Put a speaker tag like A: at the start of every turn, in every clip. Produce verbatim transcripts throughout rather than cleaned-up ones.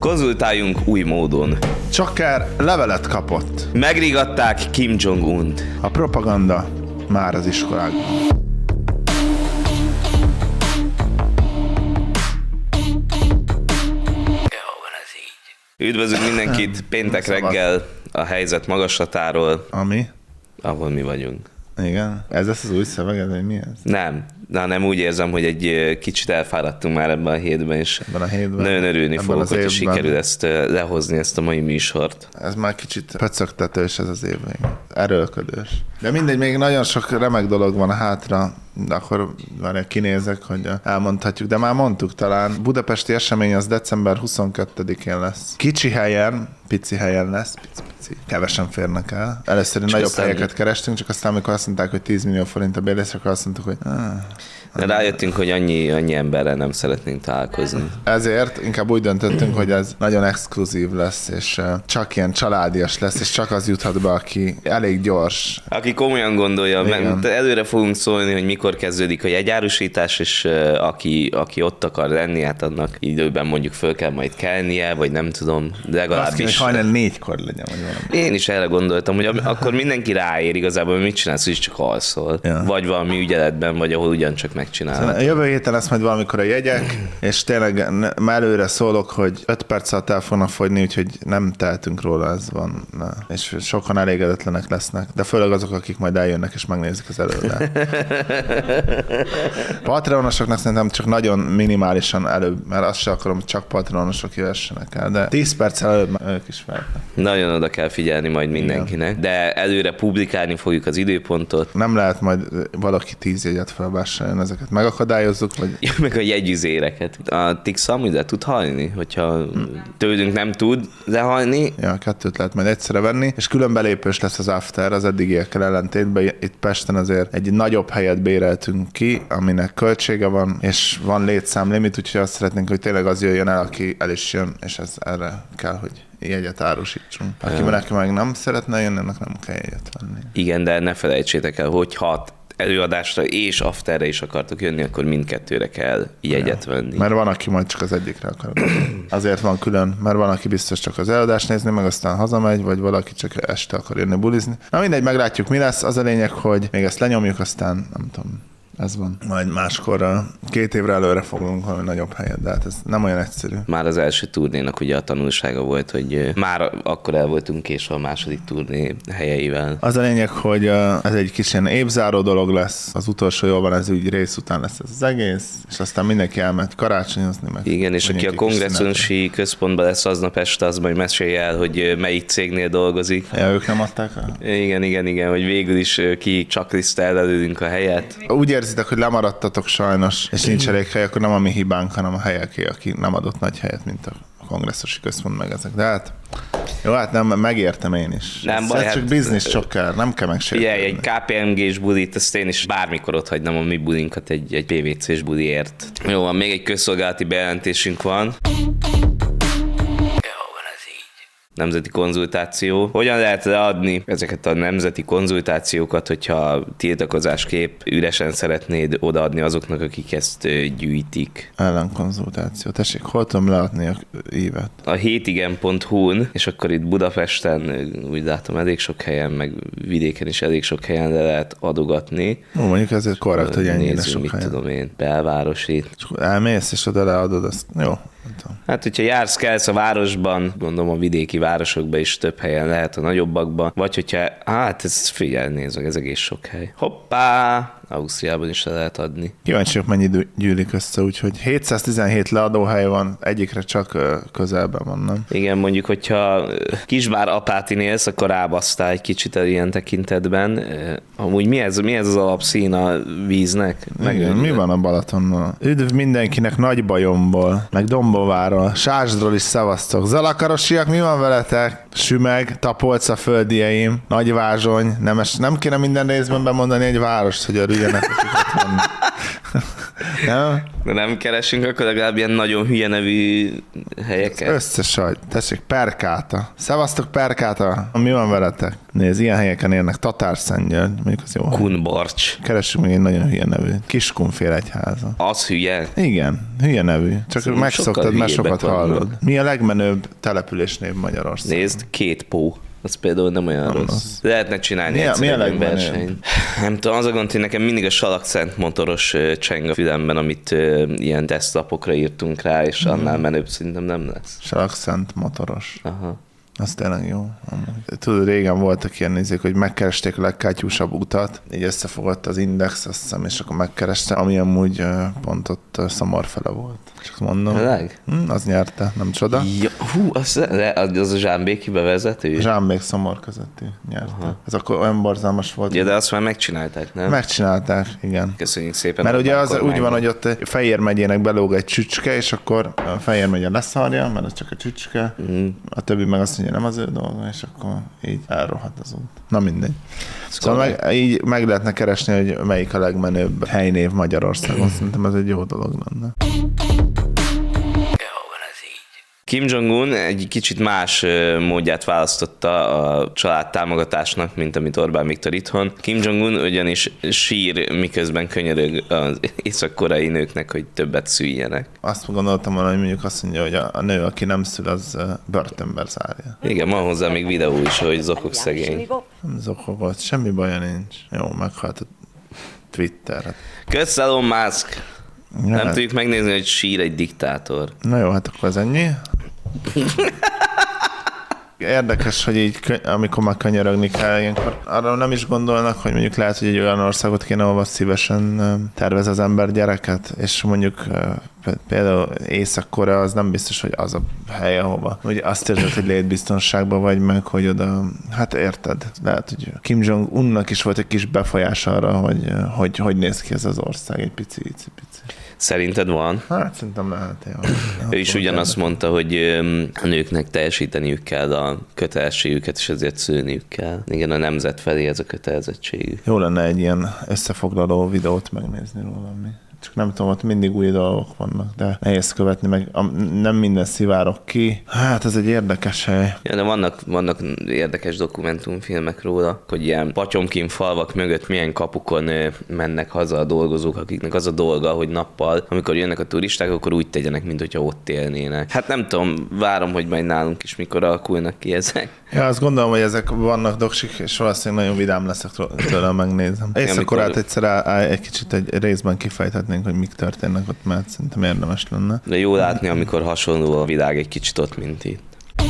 A: Konzultáljunk új módon.
B: Csakker levelet kapott.
A: Megrigatták Kim Jong-unt.
B: A propaganda már az iskolákban.
A: Üdvözlünk mindenkit péntek reggel a helyzet magaslatáról.
B: Ami?
A: Ahol mi vagyunk.
B: Igen. Ez lesz az új szöveged, vagy mi ez?
A: Nem. De nem úgy érzem, hogy egy kicsit elfáradtunk már ebben a hétben, és
B: ebben a hétben,
A: nagyon örülni fogok, hogy sikerül ezt lehozni, ezt a mai műsort.
B: Ez már kicsit pöcögtetős ez az év még. Erőlködős. De mindegy, még nagyon sok remek dolog van hátra, de akkor már kinézek, hogy elmondhatjuk. De már mondtuk talán, budapesti esemény az december huszonkettedikén lesz. Kicsi helyen, pici helyen lesz, pici, pici. Kevesen férnek el. Először nagyobb aztán helyeket kerestünk, csak aztán amikor azt mondták, hogy tíz millió forint a bérlés, akkor azt mondtuk, hogy ah,
A: de rájöttünk, hogy annyi, annyi emberrel nem szeretnénk találkozni.
B: Ezért inkább úgy döntöttünk, hogy ez nagyon exkluzív lesz, és csak ilyen családias lesz, és csak az juthat be, aki elég gyors.
A: Aki komolyan gondolja, mert előre fogunk szólni, hogy mikor kezdődik a jegyárusítás, és aki, aki ott akar lenni, hát annak időben mondjuk föl kell majd kelnie, vagy nem tudom, de legalábbis...
B: Azt kell, hogy hajnal négykor legyen, vagy valami.
A: Én is erre gondoltam, hogy akkor mindenki ráér igazából, hogy mit csinálsz, hogy csak alszol. Ja. Vagy valami ügyeletben, vagy ahol ugyancsak megcsinálod.
B: A jövő héten lesz majd valamikor a jegyek, és tényleg előre szólok, hogy öt perc alatt el fognak fogyni, úgyhogy nem tehetünk róla, ez van. Na. És sokan elégedetlenek lesznek, de főleg azok, akik majd eljönnek és megnézik az előadást. Patreonosoknak szerintem csak nagyon minimálisan előbb, mert azt sem akarom, csak patreonosok jöhessenek el, de tíz perc előbb ők is feltek.
A: Nagyon oda kell figyelni majd mindenkinek, igen. De előre publikálni fogjuk az időpontot.
B: Nem lehet majd valaki tíz jegyet felvásárolni, ezeket megakadályozzuk, vagy...
A: Ja, meg a jegyüzéreket. A Tix amúgy le tud hajni, hogyha hmm. tőlünk nem tud lehajni.
B: Ja, kettőt lehet majd egyszerre venni, és külön belépős lesz az after, az eddigiekkel ellentétben. Itt Pesten azért egy nagyobb helyet béreltünk ki, aminek költsége van, és van létszámlimit, úgyhogy azt szeretnénk, hogy tényleg az jöjjön el, aki el is jön, és ez erre kell, hogy jegyet árusítsunk. Aki ja. meg nem szeretne jönni, annak nem kell jegyet venni.
A: Igen, de ne felejtsétek el, hogy hat előadásra és afterre is akartok jönni, akkor mindkettőre kell jegyet ja. venni.
B: Mert van, aki majd csak az egyikre akar. Azért van külön, mert van, aki biztos csak az előadást nézni, meg aztán hazamegy, vagy valaki csak este akar jönni bulizni. Na mindegy, meglátjuk, mi lesz. Az a lényeg, hogy még ezt lenyomjuk, aztán nem tudom, ez van. Majd máskor két évre előre foglunk valami nagyobb helyet, de hát ez nem olyan egyszerű.
A: Már az első turnénak ugye a tanulsága volt, hogy már akkor el voltunk késve a második turné helyeivel.
B: Az a lényeg, hogy ez egy kis ilyen évzáró dolog lesz, az utolsó jól van, ez úgy rész után lesz ez az egész, és aztán mindenki elmegy karácsonyozni meg.
A: Igen, és aki a kongresszusi központban lesz aznap este, az majd mesélje el, hogy melyik cégnél dolgozik.
B: Ja, ők nem adták el?
A: Igen, igen, igen, hogy végül is ki checklisttel előlünk a helyet.
B: Úgy érzitek, hogy lemaradtatok sajnos, és nincs elég hely, akkor nem a mi hibánk, hanem a helyeké, aki nem adott nagy helyet, mint a kongresszusi központ meg ezek. De hát, jó, hát nem, megértem én is.
A: Nem
B: ez
A: baj,
B: ez
A: hát,
B: csak biznisz csokkár, nem kell megsérteni.
A: Figyelj, egy ká pé em gés bulit, ezt én is bármikor ott hagynám a mi bulinkat egy, egy pé vé cés buliért. Jó, van, még egy közszolgálati bejelentésünk van. Nemzeti konzultáció. Hogyan lehet leadni ezeket a nemzeti konzultációkat, hogyha tiltakozásképp üresen szeretnéd odaadni azoknak, akik ezt gyűjtik?
B: Ellenkonzultáció. Tessék, hol tudom leadni a ívet?
A: A hétigen pont hu-n, és akkor itt Budapesten, úgy látom, elég sok helyen, meg vidéken is elég sok helyen le lehet adogatni.
B: Ó, mondjuk ezért korrekt, hogy ennyire sok
A: mit
B: helyen.
A: tudom én, belvárosi.
B: Elmész, és oda leadod, azt jó.
A: Hát, hogyha jársz, kelsz a városban, gondolom a vidéki városokban is több helyen lehet, a nagyobbakban, vagy hogyha, hát ez figyelj, nézd meg, ez egész sok hely. Hoppá! Ausztriában is le lehet adni.
B: Kíváncsiak, mennyi gyűlik össze, úgyhogy hétszáztizenhét leadóhely van, egyikre csak közelben van, nem?
A: Igen, mondjuk, hogyha Kisvár Apátin élsz, akkor rábasztál egy kicsit ilyen tekintetben. Amúgy mi ez, mi ez az alapszín a víznek?
B: Igen, mi van a Balatonnal? Üdv mindenkinek Nagybajomból, meg Dombóváról, Sásdról is szavaztok. Zalakarosiak, mi van veletek? Sümeg, Tapolca földieim, Nagyvázsony, nem, nem kéne minden részben bemondani egy várost, hogy örüljenek, akik ott vannak. Nem?
A: De nem keresünk, akkor legalább ilyen nagyon hülye nevű helyeket.
B: Összes vagy. Tessék, Perkáta. Szevasztok, Perkáta. Mi van veletek? Nézd, ilyen helyeken érnek. Tatárszentgyörgy. Mondjuk az jó.
A: Kunbarcs.
B: Keressünk még egy nagyon hülye nevű. Kiskunfélegyháza.
A: Az hülye?
B: Igen, hülye nevű. Csak
A: Szerintem
B: megszoktad,
A: sokkal
B: mert sokat
A: hülyébbek vannak.
B: hallod. Mi a legmenőbb településnév Magyarországon?
A: Nézd, két pó. Az például nem olyan
B: Nem
A: rossz.
B: rossz.
A: Lehetne csinálni
B: Mi a-
A: egyszer
B: mi a
A: egy ilyen
B: legmenőbb?
A: versenyt. Nem tudom, az a gond, hogy nekem mindig a Salakcent motoros ö, cseng a fülemben, amit ö, ilyen tesztlapokra írtunk rá, és annál menőbb szerintem nem lesz.
B: Salakszent motoros.
A: Aha.
B: Az tényleg jó. Amúgy. Tudod, régen voltak ilyen nézők, hogy megkeresték a legkátyúsabb utat, így összefogott az Index, azt hiszem, és akkor megkereste, ami amúgy ö, pont ott ö, Szamorfele volt. Csak mondom.
A: Tényleg?
B: Hm, az nyerte, nem csoda.
A: Ja, hú, az, az a Zsámbéki bevezető?
B: Zsámbék Szomor közötti nyerte. Aha. Ez akkor olyan borzalmas volt.
A: Ja, de azt már megcsinálták, nem?
B: Megcsinálták, igen.
A: Köszönjük szépen.
B: Mert ugye az
A: Akkor
B: úgy van,
A: meg-
B: hogy ott Fejér megyének belóg egy csücske, és akkor a Fejér megye leszarja, mert az csak a csücske,
A: Mm.
B: a többi meg azt mondja, nem az ő dolga, és akkor így elrohadt az út. Na mindegy. Szóval meg, így meg lehetne keresni, hogy melyik a legmenőbb helynév Magyarországon. Szerintem ez egy jó dolog lenne.
A: Kim Jong-un egy kicsit más ö, módját választotta a család támogatásnak, mint amit Orbán Viktor itthon. Kim Jong-un ugyanis sír, miközben könyörög az észak-koreai nőknek, hogy többet szüljenek.
B: Azt gondoltam volna, hogy mondjuk azt mondja, hogy a, a nő, aki nem szül, az ö, börtönbe zárja.
A: Igen, van hozzá még videó is, hogy zokog szegény.
B: Nem zokogott, semmi baja nincs. Jó, meghalt a Twitter.
A: Kösz, Elon Musk!
B: Ja,
A: Nem tudjuk megnézni, hogy sír egy diktátor.
B: Na jó, hát akkor ez ennyi. Érdekes, hogy így, kö- amikor már könyörögni kell, ilyenkor arra nem is gondolnak, hogy mondjuk lehet, hogy egy olyan országot kéne, ahol szívesen ö, tervez az ember gyereket, és mondjuk ö, p- például Észak-Korea az nem biztos, hogy az a hely, ahova. Ugye azt érzed, hogy létbiztonságban vagy meg, hogy oda, hát érted, lehet, hogy Kim Jong-unnak is volt egy kis befolyás arra, hogy ö, hogy, hogy néz ki ez az ország, egy pici, pici, pici.
A: Szerinted van?
B: Hát szerintem lehet, jó.
A: Ő is ugyanazt mondta, hogy öm, a nőknek teljesíteniük kell a kötelességüket, és ezért szülniük kell. Igen, a nemzet felé ez a kötelezettségük.
B: Jó lenne egy ilyen összefoglaló videót megnézni róla. Mi. Csak nem tudom, ott mindig új dolgok vannak, de nehéz követni, meg a, nem minden szivárok ki. Hát ez egy érdekes hely.
A: Ja, de vannak, vannak érdekes dokumentumfilmek róla, hogy ilyen Patyomkin falvak mögött milyen kapukon ö, mennek haza a dolgozók, akiknek az a dolga, hogy nappal, amikor jönnek a turisták, akkor úgy tegyenek, mint hogyha ott élnének. Hát nem tudom, várom, hogy majd nálunk is mikor alakulnak ki ezek.
B: Ja, azt gondolom, hogy ezek vannak doksik, és valószínűleg nagyon vidám leszek tőle, megnézem. Észak-Koreát
A: amikor-
B: egyszer á- á- egy kicsit egy részben kifejthetnénk, hogy mik történnek ott, mert szerintem érdemes lenne.
A: De jó látni, amikor hasonló a világ egy kicsit ott, mint itt.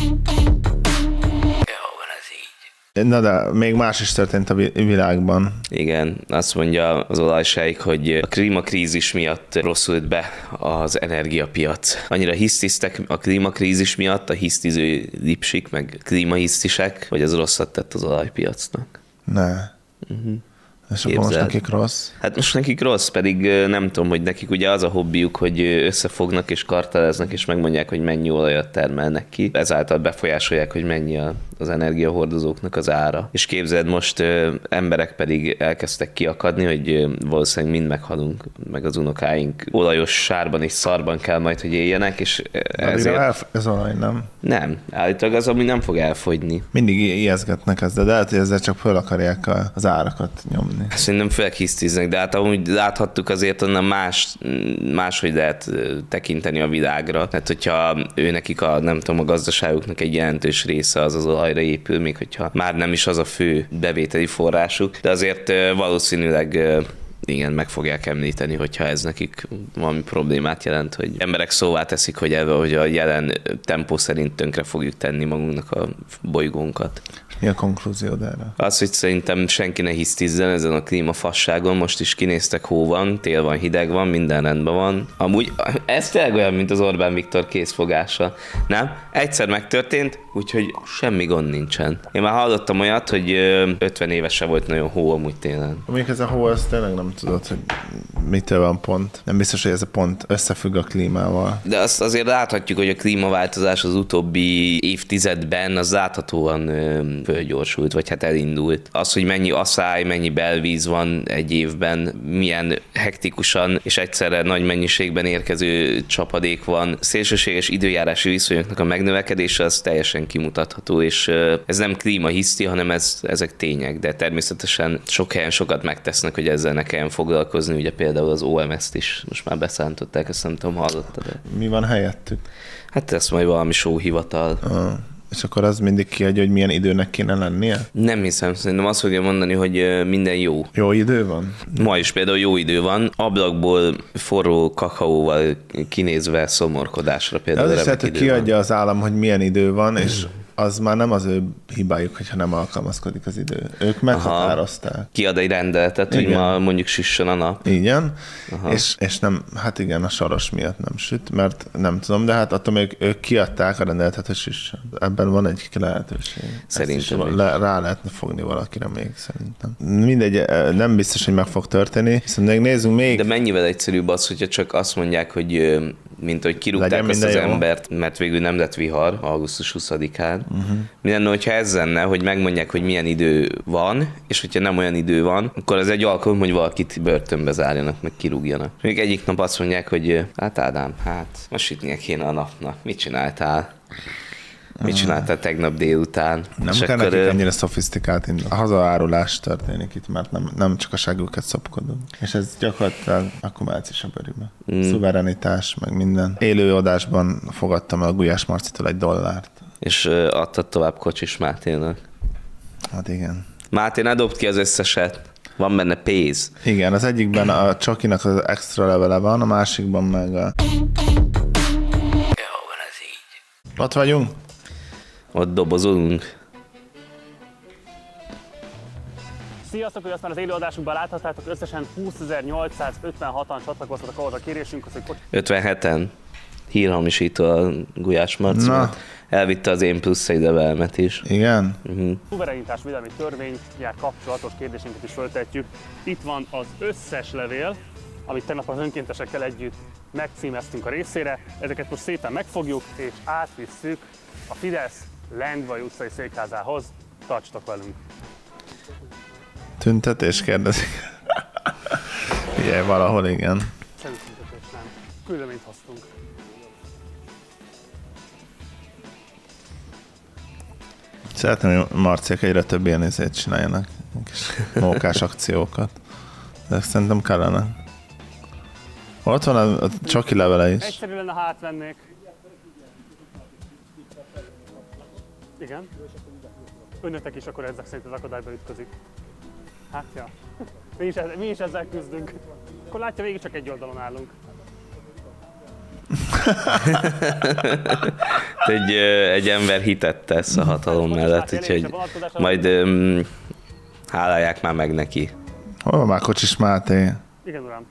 B: Na de még más is történt a vi- világban.
A: Igen, azt mondja az olajsejk, hogy a klímakrízis miatt rosszult be az energiapiac. Annyira hisztisztek a klímakrízis miatt, a hisztiző lipsik, meg klímahisztisek, hogy ez rosszat tett az olajpiacnak.
B: Ne. Uh-huh. És akkor most
A: Képzeld.
B: nekik rossz.
A: Hát most nekik rossz, pedig ö, nem tudom, hogy nekik ugye az a hobbiuk, hogy ö, összefognak és karteleznek, és megmondják, hogy mennyi olajat termelnek ki. Ezáltal befolyásolják, hogy mennyi a, az energiahordozóknak az ára. És képzeld, most ö, emberek pedig elkezdtek kiakadni, hogy ö, valószínűleg mind meghalunk, meg az unokáink olajos sárban és szarban kell majd, hogy éljenek, és ö,
B: Ezért...
A: ezért...
B: Elf- ez olaj, nem?
A: Nem, állítólag az, ami nem fog elfogyni.
B: Mindig i- ijeszgetnek ezt, de lehet, hogy ezzel csak föl akarják a- az árakat nyomni.
A: Szerintem főleg hisztiznek, de hát amúgy láthattuk azért onnan más, máshogy lehet ö, tekinteni a világra. Tehát hogyha ő nekik a, nem tudom, a gazdaságuknak egy jelentős része az az olajra épül, még hogyha már nem is az a fő bevételi forrásuk, de azért ö, valószínűleg ö, igen, meg fogják említeni, hogyha ez nekik valami problémát jelent, hogy emberek szóvá teszik, hogy, ebbe, hogy a jelen tempó szerint tönkre fogjuk tenni magunknak a bolygónkat.
B: Mi a konklúziód erre?
A: Az, hogy szerintem senki ne hisztizzen ezen a klímafasságon, most is kinéztek, hó van, tél van, hideg van, minden rendben van. Amúgy ez tényleg olyan, mint az Orbán Viktor készfogása. Nem? Egyszer megtörtént, úgyhogy semmi gond nincsen. Én már hallottam olyat, hogy ö, ötven évese volt nagyon hó amúgy télen.
B: Mondjuk ez a hó, ez tényleg nem tudod, hogy mitől van pont. Nem biztos, hogy ez a pont összefügg a klímával.
A: De azt azért láthatjuk, hogy a klímaváltozás az utóbbi évtizedben az láthatóan ö, fölgyorsult, vagy hát elindult. Az, hogy mennyi asszály, mennyi belvíz van egy évben, milyen hektikusan és egyszerre nagy mennyiségben érkező csapadék van, szélsőséges időjárási viszonyoknak a megnövekedése az teljesen kimutatható, és ö, ez nem klímahiszti, hanem ez, ezek tények, de természetesen sok helyen sokat megtesznek, hogy ezzel ne kelljen foglalkozni, ugye például az o em es-t is most már beszántották, ezt nem tudom, hallottad de...
B: Mi van helyettük?
A: Hát ez majd valami sóhivatal.
B: Ah, és akkor az mindig kiadja, hogy milyen időnek kéne lennie?
A: Nem hiszem, szerintem azt fogja mondani, hogy minden jó.
B: Jó idő van?
A: Ma is például jó idő van, ablakból forró kakaóval kinézve szomorkodásra például.
B: De az is
A: remek
B: lehet, hogy
A: idő
B: kiadja
A: van.
B: az állam, hogy milyen idő van, és az már nem az ő hibájuk, hogyha nem alkalmazkodik az idő. Ők meghatározták.
A: Kiad egy rendeletet, hogy
B: Igen.
A: ma mondjuk süssön a nap.
B: Igen, és, és nem, hát igen, a saros miatt nem süt, mert nem tudom, de hát attól még ők kiadták a rendeletet, hogy süssön. Ebben van egy lehetőség.
A: Szerintem
B: Ezt is
A: is.
B: le, rá lehetne fogni valakire még, szerintem. Mindegy, nem biztos, hogy meg fog történni, hiszen még nézzünk még.
A: De mennyivel egyszerűbb az, hogyha csak azt mondják, hogy ö, mint hogy kirúgták
B: Legyen
A: azt az
B: minden jó.
A: embert, mert végül nem lett vihar augusztus huszadikán. Uh-huh. Mi lenne, hogyha ez lenne, hogy megmondják, hogy milyen idő van, és hogyha nem olyan idő van, akkor ez egy alkalom, hogy valakit börtönbe zárjanak, meg kirúgjanak. Még egyik nap azt mondják, hogy hát Ádám, hát most sütnie kéne a napnak. Mit csináltál? Mit csináltál tegnap délután?
B: Nem
A: És
B: kell
A: akkor,
B: nekik
A: ö,
B: ennyire szofisztikált indul. A hazaárulás történik itt, mert nem, nem csak a segülket szopkodunk. És ez gyakorlatilag akkumulációs a bőrükben. Mm. Szuverenitás, meg minden. Élő adásban fogadtam el Gulyás Marcitól egy dollárt.
A: és ö, adtad tovább Kocsis Máténak.
B: Hát igen.
A: Máté, ne dobd ki az összeset. Van benne pénz.
B: Igen, az egyikben a csokinak az extra levele van, a másikban meg a... Ott vagyunk?
A: Ott dobozolunk.
C: Sziasztok, hogy azt már az élőadásunkban láthattátok, összesen húszezer-nyolcszázötvenhatan csatlakoztatok ahhoz a kérésünkhöz, hogy Kocsis
A: ötvenheten hírhamisító a Gulyás Marci,
B: Na.
A: mert elvitte az én plusz egy levelmet is.
B: Igen?
A: Uh-huh.
C: szuverenitás védelmi törvényel kapcsolatos kérdésünket is föltetjük. Itt van az összes levél, amit tegnap az önkéntesekkel együtt megcímeztünk a részére. Ezeket most szépen megfogjuk és átvisszük a Fidesz Lendvai utcai székházához. Tartsatok velünk!
B: Tüntetés kérdezik. Ugye, valahol igen.
C: Semmi tüntetés nem. Küldeményt hoztunk.
B: Szeretném, hogy Marciak egyre több ilyen izét csináljanak. Kis mókás akciókat. De szerintem kellene. Ott van a, a csoki levele is.
C: Egyszerű lenne, ha átvennék. Igen. Önötek is akkor ezek szerint az akadályba ütközik. Hát ja. Mi is, mi is ezzel küzdünk. Akkor látja, végig csak egy oldalon állunk.
A: Egy, ö, egy ember hitet tesz a hatalom mellett, úgyhogy majd öm, hálálják már meg neki.
B: Hol van már Kocsis Máté?
C: Igen, uram.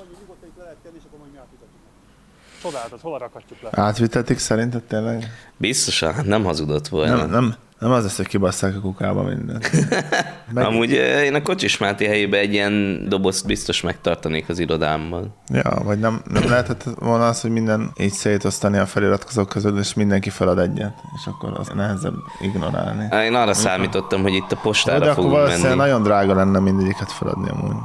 C: Csodálatos, hol rakhatjuk le?
B: Átvitetik szerinted tényleg?
A: Biztosan, hát nem hazudott volna.
B: Nem, nem, nem az lesz, hogy kibasszák a kukába mindent. Meg...
A: Amúgy ö, én a Kocsis Máté helyében egy ilyen dobozt biztos megtartanék az irodámban.
B: Ja, vagy nem, nem lehetett volna az, hogy minden így szétosztani a feliratkozók között, és mindenki felad egyet, és akkor az nehezebb ignorálni.
A: Én arra számítottam, hogy itt a
B: De,
A: postára
B: de akkor
A: fogunk
B: valószínűleg
A: menni.
B: nagyon drága lenne mindegyiket feladni amúgy.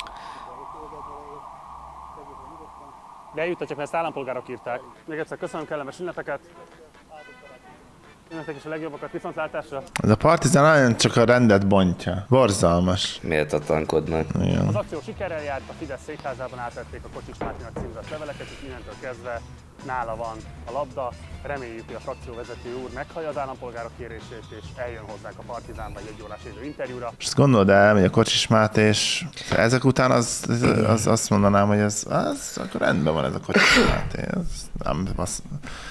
C: De eljutatják, mert ezt állampolgárok írták. Még egyszer köszönöm, kellemes ünnepeket. Önöknek is a legjobbakat, viszontlátásra.
B: Ez a Partizán nagyon csak a rendet bontja. Borzalmas.
A: Méltatlankodnak.
B: Igen.
C: Az akció sikerrel járt, a Fidesz székházában átvették a Kocsis Máténak címzett leveleket, és innentől kezdve nála van a labda. Reméljük, hogy a frakcióvezető úr meghallja az állampolgárok kérését, és eljön hozzánk a Partizánba egy egy órás élő interjúra.
B: És azt gondolod el, hogy a Kocsis Máté, és ezek után az, az, azt mondanám, hogy ez, az, akkor rendben van ez a Kocsis Máté. Ez nem, az,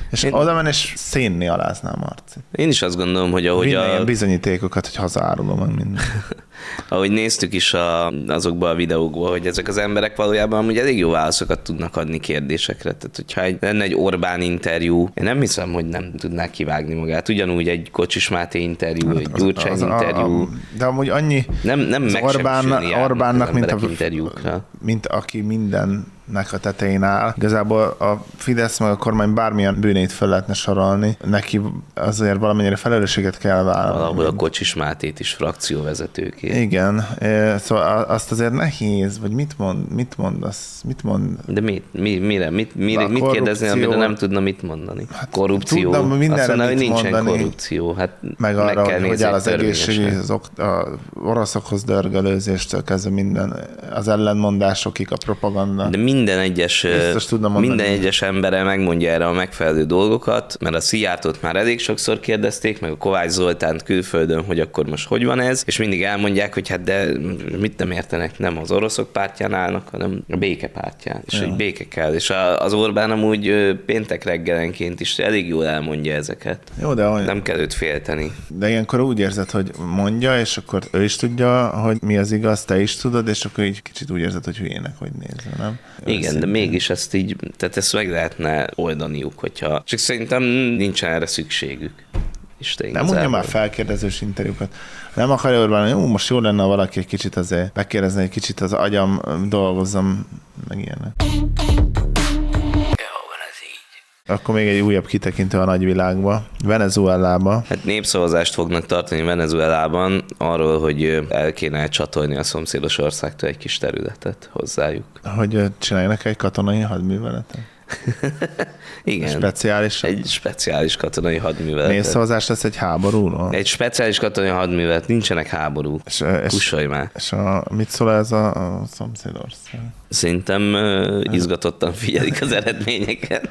B: És
A: Én-
B: oda menni, és szénni aláznám Marcit.
A: Én is azt gondolom, hogy ahogy,
B: Vinne ilyen
A: a,
B: bizonyítékokat, hogy hazárulom meg minden.
A: ahogy néztük is a, azokban a videókban, hogy ezek az emberek valójában amúgy elég jó válaszokat tudnak adni kérdésekre. Tehát, hogyha egy, lenne egy Orbán interjú, én nem hiszem, hogy nem tudnák kivágni magát. Ugyanúgy egy Kocsis Máté interjú, egy Gyurcsány
B: Az- az-
A: interjú.
B: a- de amúgy annyi
A: Nem, nem
B: az Orbán,
A: megsemmisülni
B: Orbánnak,
A: az
B: mint,
A: emberek
B: a,
A: interjúkra.
B: mint aki mindennek a tetején áll. Igazából a Fidesz meg a kormány bármilyen bűnét fel lehetne sorolni. Neki azért valamennyire felelősséget kell vállalni.
A: Valahol a Kocsis Mátét is frakcióvezetőként.
B: Igen, eh, szóval azt azért nehéz, vagy mit mond, mit mondasz, mit mond?
A: De mi, mi, mire, mit, mire,
B: A
A: mit kérdezni, amire
B: korrupció-
A: nem tudna mit mondani? Hát, korrupció.
B: tudna mindenre
A: Azt mondaná, hogy
B: mit
A: nincsen
B: mondani.
A: korrupció. Hát
B: Meg arra,
A: kell
B: hogy, hogy
A: nézni
B: áll az
A: törvényesen.
B: egészségügy, az ok, a oroszokhoz dörgölőzéstől kezdve minden, az ellenmondásokig, a propaganda.
A: De minden egyes,
B: Biztos tudna mondani.
A: minden egyes embere megmondja erre a megfelelő dolgokat, mert a Szijjártót már elég sokszor kérdezték, meg a Kovács Zoltánt külföldön, hogy akkor most hogy van ez, és mindig elmondják, hogy hát de mit nem értenek, nem az oroszok pártján állnak, hanem a béke pártján, és
B: Ja.
A: hogy béke kell. És a- az Orbán amúgy ö, péntek reggelenként is elég jól elmondja ezeket.
B: Jó, de, olyan,
A: Nem kell őt félteni.
B: de ilyenkor úgy érzed, hogy mondja, és akkor ő is tudja, hogy mi az igaz, te is tudod, és akkor így kicsit úgy érzed, hogy hülyének, hogy nézve, nem?
A: Igen, de
B: Őszintén.
A: mégis ezt így, tehát ezt meg lehetne oldaniuk, hogyha... Csak szerintem nincsen erre szükségük. Isten
B: Nem mondja
A: igazából.
B: már felkérdezős interjúkat. Nem akarja Orbán, hogy jó, most jó lenne, ha valaki egy kicsit azért megkérdezni, egy kicsit az agyam dolgozzam, meg ilyenek. Akkor még egy újabb kitekintő a nagyvilágba. Venezuelába.
A: Hát népszavazást fognak tartani Venezuelában arról, hogy el kéne csatolni a szomszédos országtól egy kis területet hozzájuk.
B: Hogy ö, csináljanak egy katonai hadműveletet.
A: Igen.
B: Speciális.
A: Egy speciális katonai hadművelet.
B: Népszavazás lesz egy háborúról.
A: Egy speciális katonai hadművelet, nincsenek háború.
B: És, ö, és,
A: Kussolj már.
B: és a, mit szól ez a, a szomszédország?
A: Szerintem uh, izgatottan figyelik az eredményeket.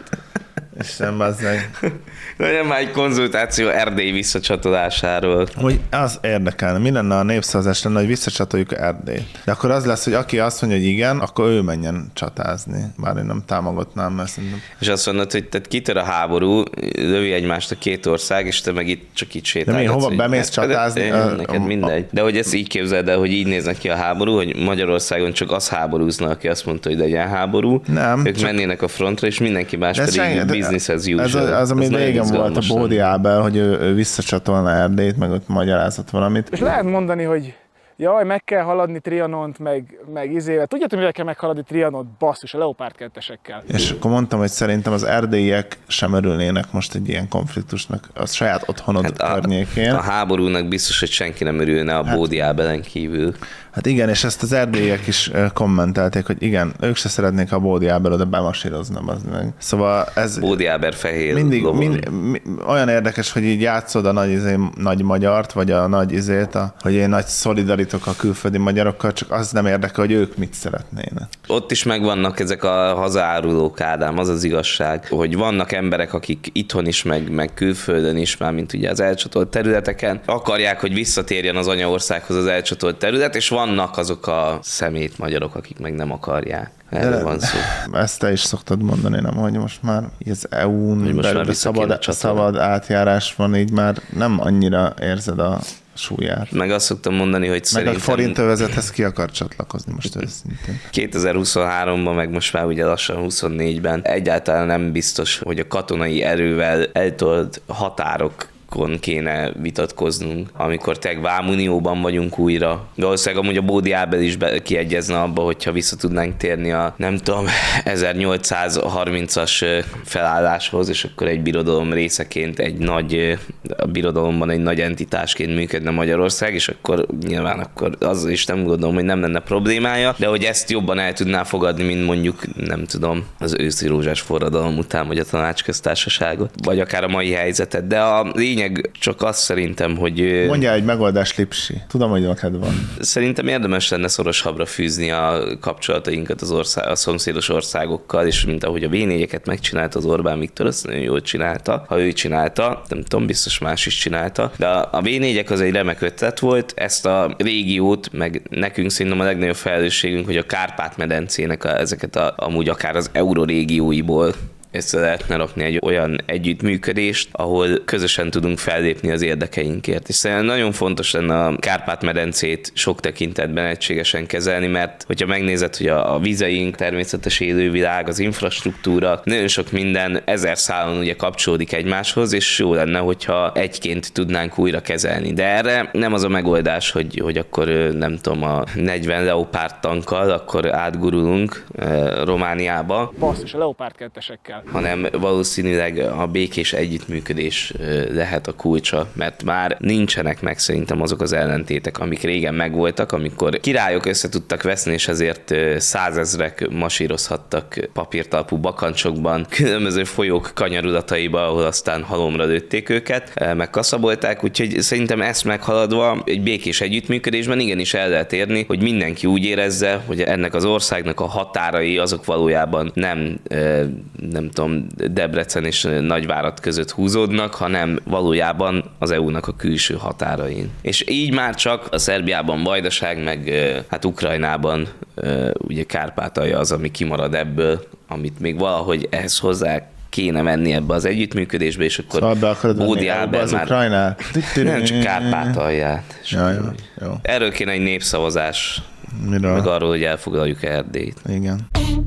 B: És nem az meg.
A: Legyen már egy konzultáció Erdély visszacsatolásáról.
B: Hogy az érdekelne, mi lenne a népszavazás lenne, hogy visszacsatoljuk Erdélyt. De akkor az lesz, hogy aki azt mondja, hogy igen, akkor ő menjen csatázni. Bár én nem támogatnám, mert szerintem...
A: És azt mondod, hogy tehát kitör a háború, lövi egymást a két ország, és te meg itt csak itt sétálgatsz.
B: De mi, hova
A: hogy-
B: bemész
A: Hát,
B: csatázni?
A: én-
B: A-
A: Neked
B: a-
A: mindegy. De hogy ezt így képzeld el, hogy így néznek ki a háború, hogy Magyarországon csak az háborúzna, aki azt mondta, hogy legyen háború.
B: Nem,
A: Ők
B: csak-
A: mennének a frontra, és mindenki más
B: De ez
A: pedig
B: senki- de
A: business as usual.
B: Ez az, az ami
A: nagyon
B: régen volt a
A: izgalmas lenne.
B: Bódi Ábel, hogy ő, ő visszacsatolna Erdélyt, meg ott magyarázott valamit.
D: És lehet mondani, hogy jaj, meg kell haladni Trianont, meg, meg izével. Tudjátok, mivel kell meghaladni Trianont? Basszus, a Leopard kettesekkel.
B: És akkor mondtam, hogy szerintem az erdélyiek sem örülnének most egy ilyen konfliktusnak a saját otthonod
A: Hát
B: hát
A: a,
B: környékén.
A: a háborúnak biztos, hogy senki nem örülne a Bódi Ábelen kívül.
B: Hát igen, és ezt az erdélyiek is ö, kommentelték, hogy igen, ők se szeretnék, ha a Bódi Ábel oda bemasírozna, az meg. Szóval ez
A: Bódi Áber fehér
B: mindig,
A: lovon.
B: mind, mi, olyan érdekes, hogy így játszod a nagy, izé, nagy magyart, vagy a nagy izét, a, hogy én nagy szolidaritok a külföldi magyarokkal, csak az nem érdekel, hogy ők mit szeretnének.
A: Ott is megvannak ezek a hazaárulók, Ádám, az az igazság, hogy vannak emberek, akik itthon is, meg, meg külföldön is, már mint ugye az elcsatolt területeken, akarják, hogy visszatérjen az anyaországhoz az elcsatolt terület, és vannak azok a szemét magyarok, akik meg nem akarják. Erről
B: De-
A: van szó.
B: Ezt te is szoktad mondani, nem, hogy most már így az é u-n
A: Hogy most már
B: belül
A: vissza kéne
B: szabad,
A: csatolni.
B: szabad átjárás van, így már nem annyira érzed a súlyát.
A: Meg azt szoktam mondani, hogy
B: Meg
A: szerintem
B: a forintövezethez ki akar csatlakozni most őszintén.
A: kétezer-huszonháromban, meg most már ugye lassan huszonnégyben egyáltalán nem biztos, hogy a katonai erővel eltolt határok kéne vitatkoznunk, amikor teg vámunióban vagyunk újra. Valószínűleg amúgy a Bódi Ábel is be, kiegyezne abba, hogyha vissza tudnánk térni a nem tudom, ezernyolcszázharmincas felálláshoz, és akkor egy birodalom részeként egy nagy, a birodalomban egy nagy entitásként működne Magyarország, és akkor nyilván akkor azzal is nem gondolom, hogy nem lenne problémája, de hogy ezt jobban el tudná fogadni, mint mondjuk, nem tudom, az őszi rózsás forradalom után, vagy a tanácsköztársaságot, vagy akár a mai helyzetet, de a lényeg csak az szerintem, hogy
B: Mondjál egy megoldás, Lipsi. Tudom, hogy neked van.
A: szerintem érdemes lenne szorosabbra fűzni a kapcsolatainkat az ország, a szomszédos országokkal, és mint ahogy a vé négyeket megcsinálta az Orbán Viktor, azt nagyon jól csinálta. Ha ő csinálta, nem tudom, biztos más is csinálta, de a vé négyek az egy remek ötlet volt, ezt a régiót, meg nekünk szerintem a legnagyobb felelősségünk, hogy a Kárpát-medencének a, ezeket a, amúgy akár az eurorégióiból össze lehetne rakni egy olyan együttműködést, ahol közösen tudunk fellépni az érdekeinkért. És szerintem nagyon fontos lenne a Kárpát-medencét sok tekintetben egységesen kezelni, mert hogyha megnézed, hogy a, a vizeink, természetes élővilág, az infrastruktúra, nagyon sok minden ezer szálon ugye kapcsolódik egymáshoz, és jó lenne, hogyha egyként tudnánk újra kezelni. De erre nem az a megoldás, hogy, hogy akkor nem tudom, a negyven Leopard tankkal, akkor átgurulunk e, Romániába.
D: Basszus, a Leopard kettesekkel.
A: Hanem valószínűleg a békés együttműködés lehet a kulcsa, mert már nincsenek meg szerintem azok az ellentétek, amik régen megvoltak, amikor királyok össze tudtak veszni, és ezért százezrek masírozhattak papírtalpú bakancsokban, különböző folyók kanyarulataiba, ahol aztán halomra lőtték őket, megkaszabolták, úgyhogy szerintem ezt meghaladva egy békés együttműködésben igenis el lehet érni, hogy mindenki úgy érezze, hogy ennek az országnak a határai azok valójában nem, nem tudom, Debrecen és Nagyvárad között húzódnak, hanem valójában az é u-nak a külső határain. És így már csak a Szerbiában Vajdaság, meg hát Ukrajnában ugye Kárpátalja az, ami kimarad ebből, amit még valahogy ehhez hozzá kéne menni ebbe az együttműködésbe, és akkor
B: szóval
A: Bódi Ábel már
B: Ukrajnál?
A: nem csak Kárpátalját.
B: Ja, jó, jó.
A: Erről kéne egy népszavazás,
B: Miről?
A: meg arról, hogy elfoglaljuk Erdélyt.
B: Igen.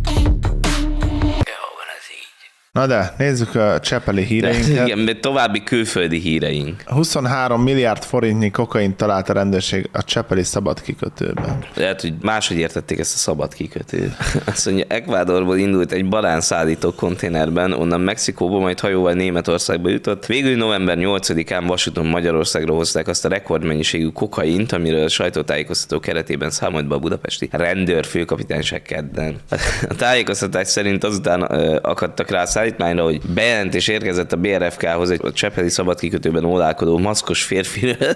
B: Na de, nézzük a csepeli híreinket.
A: Igen, de további külföldi híreink.
B: huszonhárom milliárd forintnyi kokain talált a rendőrség a csepeli szabad kikötőben.
A: Lehet, hogy máshogy értették ezt a szabad kikötőt. Azt mondja, Ecuadorból indult egy banánszállító konténerben, onnan Mexikóba, majd hajóval Németországba jutott. Végül november nyolcadikán vasúton Magyarországra hozták azt a rekordmennyiségű kokaint, amiről a sajtótájékoztató keretében számolt be a budapesti rendőrfőkapitányság kedden. A tájékoztatás szerint azután akadtak rá szállítmányra, hogy bejelentés érkezett a bé er ef ká-hoz egy a csepeli szabadkikötőben ólálkodó maszkos férfiről.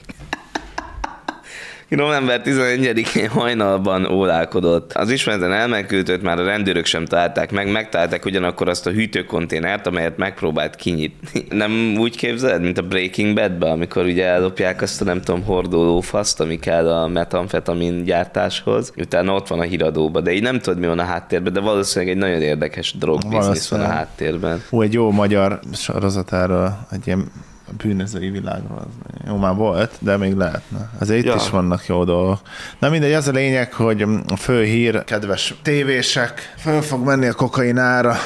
A: november tizenegyedikén hajnalban ólálkodott. Az ismeretlen elmenekültet már a rendőrök sem találták meg, megtalálták ugyanakkor azt a hűtőkonténert, amelyet megpróbált kinyitni. Nem úgy képzeled, mint a Breaking Badben, amikor ugye ellopják azt a nem tudom hordó faszt, ami kell a metamfetamin gyártáshoz. Utána ott van a híradóban, de így nem tudod, mi van a háttérben, de valószínűleg egy nagyon érdekes drogbiznisz van a háttérben.
B: Hú, egy jó magyar sorozatáról, egy ilyen a bűnözői világról. Az jó, már volt, de még lehetne. Azért itt
A: ja.
B: is vannak jó dolgok. Na mindegy, az a lényeg, hogy a fő hír, kedves tévések, föl fog menni a kokain ára.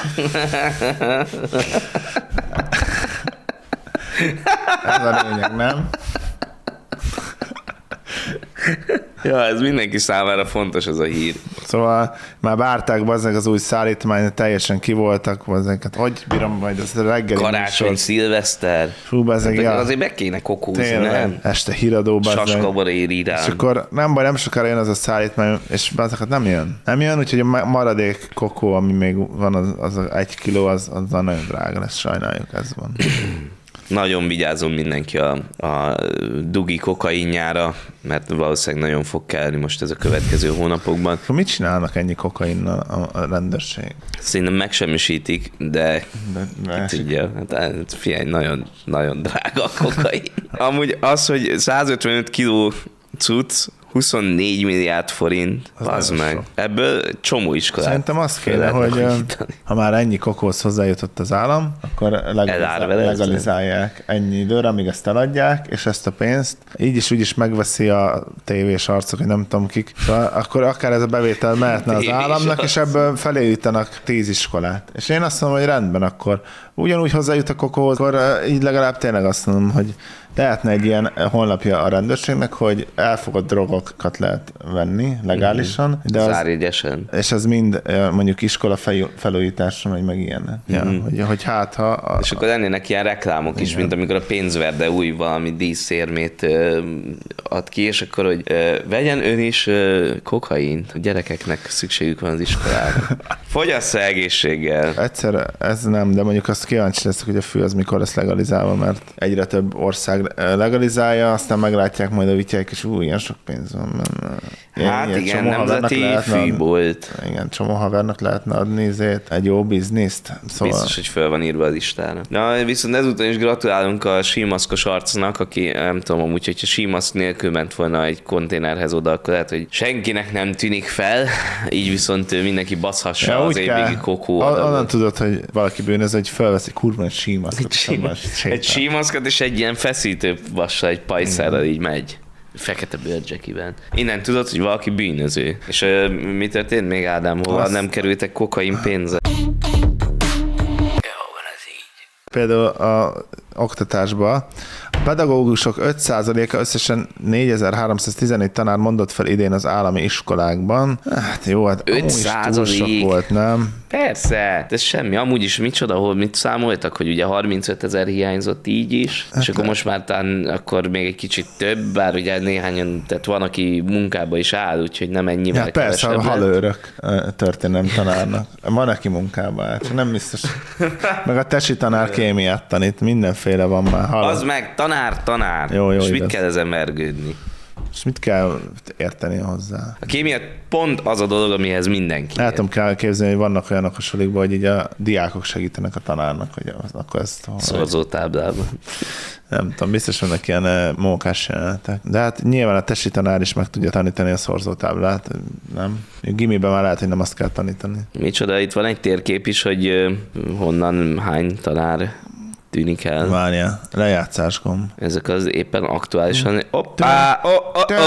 B: Ez a lényeg, nem?
A: Ja, ez mindenki számára fontos ez a hír.
B: Szóval már várták bazdmeg az új szállítmányt, teljesen kivoltak bazdmeg. Hogy bírom majd az reggeli
A: Karácsony, szilveszter.
B: Fú, bazdmeg,
A: hát,
B: ja.
A: Azért meg kéne kokózni,
B: Tényleg,
A: nem?
B: este híradó bazdmeg.
A: Saskabarér irán.
B: És akkor nem baj, nem sokára jön az a szállítmány, és bazdmeg, nem jön. Nem jön, úgyhogy a maradék kokó, ami még van, az, az egy kiló, az, az nagyon drága lesz, sajnáljuk, ez van.
A: Nagyon vigyázom mindenki a, a dugi kokainjára, mert valószínűleg nagyon fog kelleni most ez a következő hónapokban.
B: Akkor mit csinálnak ennyi kokainnal a, a rendőrség?
A: Szerintem megsemmisítik, de,
B: de, de
A: ki tudja, hát figyelj, nagyon, nagyon drága a kokain. Amúgy az, hogy százötvenöt kiló cucc, huszonnégy milliárd forint, az meg. Sok. Ebből csomó iskolát.
B: Szerintem azt kéne, hogy megnyitani. Ha már ennyi kokóhoz hozzájutott az állam, akkor legalizál, legalizálják ennyi időre, amíg ezt eladják, és ezt a pénzt így is úgy is megveszi a tévés arcok, hogy nem tudom kik. Szóval akkor akár ez a bevétel mehetne az államnak, és ebből feléjítanak tíz iskolát. És én azt mondom, hogy rendben, akkor ugyanúgy hozzájut a kokóhoz, akkor így legalább tényleg azt mondom, hogy lehetne egy ilyen honlapja a rendőrségnek, hogy elfogott drogokat lehet venni legálisan. De az,
A: zárjegyesen.
B: és az mind mondjuk iskola felújításra megy meg ilyen. Mm-hmm. Ja, hogy, hogy hát ha... A,
A: és akkor lennének ilyen reklámok igen. is, mint amikor a pénzverde új valami díszérmét ö, ad ki, és akkor, hogy ö, vegyen ön is ö, kokaint, a gyerekeknek szükségük van az iskolára. Fogyassza egészséggel.
B: Egyszer ez nem, de mondjuk azt kíváncsi leszek, hogy a fű az mikor lesz legalizálva, mert egyre több ország legalizálja, aztán meglátják majd a vityák, és ú, ilyen sok pénz van. Ilyen,
A: Hát
B: ilyen
A: igen, nemzeti fűbolt.
B: Igen, csomó havernak lehetne adni izét, egy jó bizniszt. Szóval...
A: Biztos, hogy föl van írva a listára. Na, viszont ezúttal is gratulálunk a símaszkos arcnak, aki nem tudom, amúgy, hogyha símaszk nélkül ment volna egy konténerhez oda, akkor lehet, hogy senkinek nem tűnik fel, így viszont mindenki baszhassa ja, az évvégi kokó adagot.
B: Onnan tudod, hogy valaki bűnöz, hogy felvesz egy kurva egy símaszkot.
A: Egy, egy símaszkot és egy ilyen feszítő vassal, egy pajszerrel így megy. Fekete bőrcsekiben. Innen tudod, hogy valaki bűnöző. És uh, mi történt még, Ádám, hova Azt... nem kerültek kokain pénze?
B: Például a oktatásba a pedagógusok öt százaléka összesen négyezer-háromszáztizennégy tanár mondott fel idén az állami iskolákban. Hát jó, hát
A: öt százalék
B: túl sok volt, nem?
A: Persze, de ez semmi. Amúgy is micsoda, hol mit számoltak, hogy ugye harmincöt ezer hiányzott így is, hát és akkor most már talán akkor még egy kicsit több, bár ugye néhányan, tehát van, aki munkába is áll, úgyhogy nem ennyivel
B: ja, persze,
A: kevesebb.
B: Persze, a halőrök történelem tanárnak. Van neki munkába áll, csak nem biztos. Meg a tesi tanár kémiát tanít, mindenféle van már. Hallod?
A: Az meg tanár, tanár.
B: Jó, jó,
A: és
B: igaz.
A: mit kell ezen mergődni?
B: És mit kell érteni hozzá?
A: A kémia pont az a dolog, amihez mindenki.
B: El tudom kell képzelni, hogy vannak olyanok a sulikban, hogy így a diákok segítenek a tanárnak, hogy az, akkor ezt...
A: Szorzótáblában.
B: Nem tudom, biztos vannak ilyen mókás jelenetek. De hát nyilván a tesi tanár is meg tudja tanítani a szorzótáblát, nem? A gimiben már lehet, hogy nem azt kell tanítani.
A: Micsoda, itt van egy térkép is, hogy honnan hány tanár tűnik el.
B: Várjál, lejátszásgomb.
A: Ezek az éppen aktuálisan... Hoppá! Oh, oh,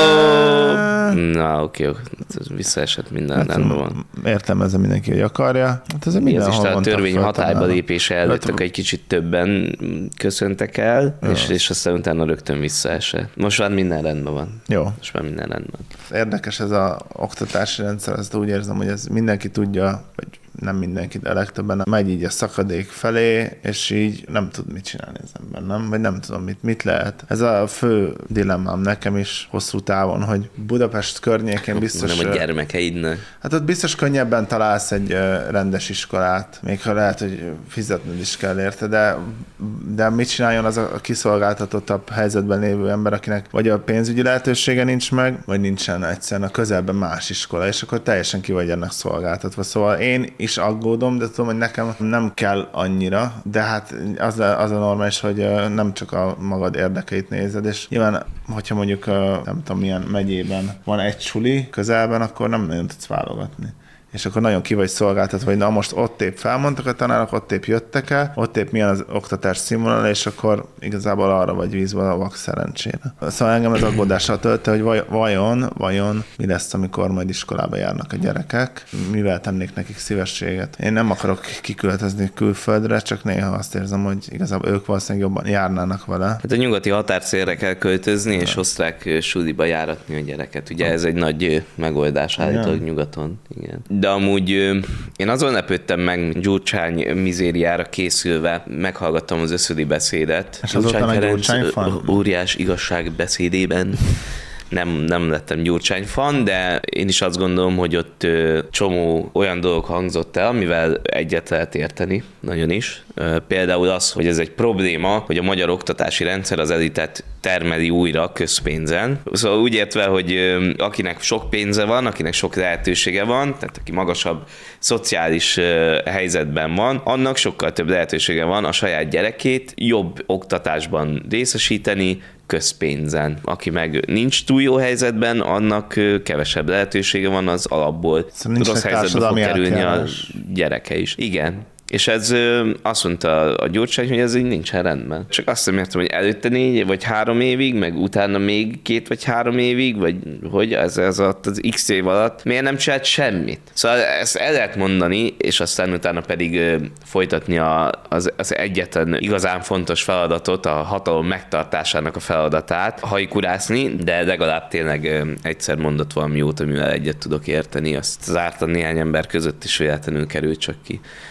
A: oh. Na, oké, okay, visszaesett minden, hát, rendben van.
B: Értelmezze mindenki, hogy akarja. Hát ez
A: Mi az Isten, a törvény hatályba lépése előtt egy kicsit többen köszöntek el, és, és aztán utána rögtön visszaesett. Most már minden rendben van.
B: Jó.
A: Most már minden rendben.
B: Érdekes ez az oktatási rendszer, ezt úgy érzem, hogy ez mindenki tudja, vagy nem mindenki, de a legtöbben megy így a szakadék felé, és így nem tud mit csinálni az ember, nem? Vagy nem tudom, mit, mit lehet. Ez a fő dilemmám nekem is hosszú távon, hogy Budapest környékén biztos...
A: Nem a gyermekeidnek.
B: Hát ott biztos könnyebben találsz egy rendes iskolát, még ha lehet, hogy fizetned is kell érte, de, de mit csináljon az a kiszolgáltatottabb helyzetben lévő ember, akinek vagy a pénzügyi lehetősége nincs meg, vagy nincsen egyszerűen a közelben más iskola, és akkor teljesen ki vagy ennek szolgáltatva. Szóval én is aggódom, de tudom, hogy nekem nem kell annyira, de hát az a, az a normális, hogy nem csak a magad érdekeit nézed, és nyilván, hogyha mondjuk nem tudom milyen megyében van egy suli közelben, akkor nem nagyon tudsz válogatni. És akkor nagyon ki vagy szolgáltatva, hogy na most ott épp felmondtak a tanárok, ott épp jöttek el, ott épp milyen az oktatás színvonal, és akkor igazából arra vagy vízbe a vak szerencsére. Szóval engem ez aggódással tölte, hogy vajon, vajon mi lesz, amikor majd iskolába járnak a gyerekek, mivel tennék nekik szívességet. Én nem akarok kiköltözni külföldre, csak néha azt érzem, hogy igazából ők valószínűleg jobban járnának vele.
A: Hát a nyugati határcélre kell költözni, és osztrák suliba járatni a gyereket. Ugye ez egy nagy megoldás állítólag nyugaton. Igen. De amúgy én azon lepődtem meg Gyurcsány mizériára készülve, meghallgattam az összödi beszédet.
B: És Gyurcsány Ferenc
A: óriás igazság beszédében. Nem, nem lettem Gyurcsány fan, de én is azt gondolom, hogy ott ö, csomó olyan dolog hangzott el, amivel egyet lehet érteni, nagyon is. Ö, például az, hogy ez egy probléma, hogy a magyar oktatási rendszer az elitet termeli újra közpénzen. Szóval úgy értve, hogy ö, akinek sok pénze van, akinek sok lehetősége van, tehát aki magasabb szociális ö, helyzetben van, annak sokkal több lehetősége van a saját gyerekét jobb oktatásban részesíteni, közpénzen. Aki meg nincs túl jó helyzetben, annak kevesebb lehetősége van az alapból.
B: Szóval
A: rossz helyzetbe fog kerülni a gyereke is. Igen. És ez azt mondta a Gyurcsány, hogy ez így nincsen rendben. Csak azt nem értem, hogy előtte négy vagy három évig, meg utána még két vagy három évig, vagy hogy ez, ez az x év alatt miért nem csinált semmit. Szóval ezt el lehet mondani, és aztán utána pedig folytatni a, az, az egyetlen igazán fontos feladatot, a hatalom megtartásának a feladatát, hajkurászni, de legalább tényleg egyszer mondott valami jót, amivel egyet tudok érteni, azt zártan néhány ember között is véletlenül került csak ki. De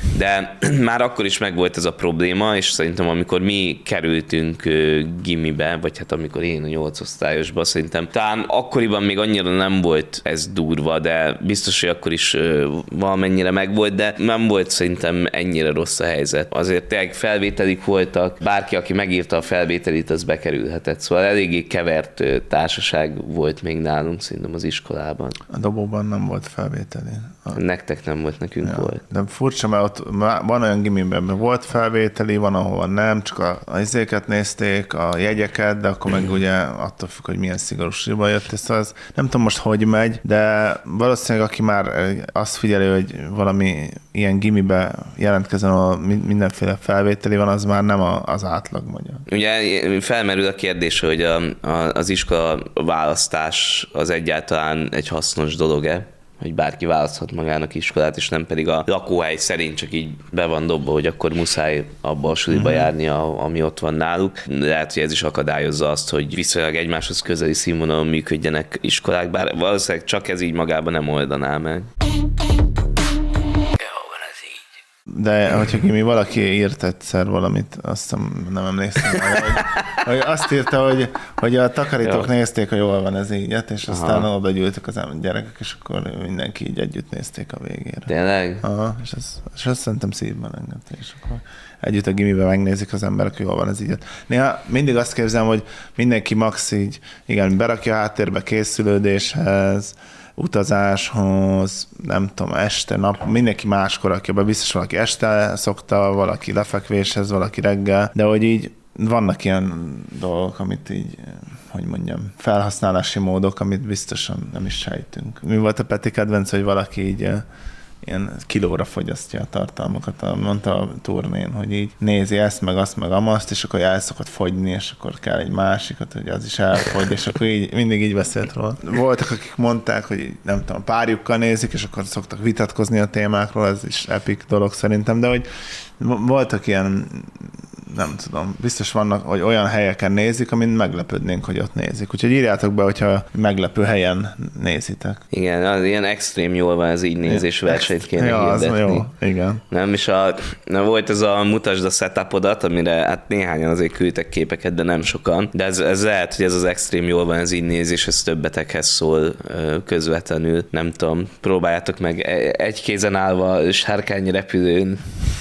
A: már akkor is megvolt ez a probléma, és szerintem amikor mi kerültünk gimibe, vagy hát amikor én a nyolcosztályosba, szerintem talán akkoriban még annyira nem volt ez durva, de biztos, hogy akkor is valamennyire megvolt, de nem volt szerintem ennyire rossz a helyzet. Azért tényleg felvételik voltak, bárki, aki megírta a felvételit, az bekerülhetett. Szóval eléggé kevert társaság volt még nálunk szerintem az iskolában.
B: A dobóban nem volt felvételi. A...
A: Nektek nem volt, nekünk ja. volt.
B: De furcsa, mert ott van olyan gimiben, volt felvételi, van, ahol nem, csak a, a izéket nézték, a jegyeket, de akkor meg ugye attól függ, hogy milyen szigorú sriba jött, és az nem tudom most, hogy megy, de valószínűleg aki már azt figyeli, hogy valami ilyen gimibe jelentkezzen, ahol mindenféle felvételi van, az már nem a, az átlag magyar.
A: Ugye felmerül a kérdés, hogy a, a, az iskola választás az egyáltalán egy hasznos dolog-e? Hogy bárki választhat magának iskolát, és nem pedig a lakóhely szerint csak így be van dobva, hogy akkor muszáj abba a suliba uh-huh. járni, ami ott van náluk. Lehet, hogy ez is akadályozza azt, hogy viszonylag egymáshoz közeli színvonalon működjenek iskolák, bár valószínűleg csak ez így magában nem oldaná meg.
B: De hogyha mi valaki írt egyszer valamit, azt hiszem, nem emlékszem, hogy, hogy azt írta, hogy, hogy a takarítók jó. nézték, hogy jól van ez így, és aztán Aha. oda gyűltek az gyerekek, és akkor mindenki így együtt nézték a végére.
A: Tényleg?
B: Aha, és, ez, és azt szerintem szívben engedte, és akkor együtt a gimiben megnézik az emberek, hogy jól van ez így. Néha mindig azt képzelem, hogy mindenki max így, igen, berakja a háttérbe készülődéshez, utazáshoz, nem tudom, este, nap, mindenki máskor rakja be, biztos valaki este szokta, valaki lefekvéshez, valaki reggel, de hogy így vannak ilyen dolgok, amit így, hogy mondjam, felhasználási módok, amit biztosan nem is sejtünk. Mi volt a Peti kedvenc, hogy valaki így ilyen kilóra fogyasztja a tartalmakat. Mondta a turnén, hogy így nézi ezt, meg azt, meg amaszt, és akkor el szokott fogyni, és akkor kell egy másikat, hogy az is elfogy, és akkor így, mindig így beszélt róla. Voltak, akik mondták, hogy nem tudom, párjukkal nézik, és akkor szoktak vitatkozni a témákról, ez is epic dolog szerintem, de hogy voltak ilyen, nem tudom, biztos vannak, hogy olyan helyeken nézik, amin meglepődnénk, hogy ott nézik. Úgyhogy írjátok be, hogyha meglepő helyen nézitek.
A: Igen, az ilyen extrém jól van, ez így nézés versenyt kéne
B: ja,
A: hirdetni.
B: Jó, igen.
A: Nem, és a, na, volt ez a mutasd a setupodat, amire hát néhányan azért küldtek képeket, de nem sokan. De ez, ez lehet, hogy ez az extrém jól van, ez így nézés, ez többetekhez szól közvetlenül. Nem tudom, próbáljátok meg egy kézen állva sárkány repülőn.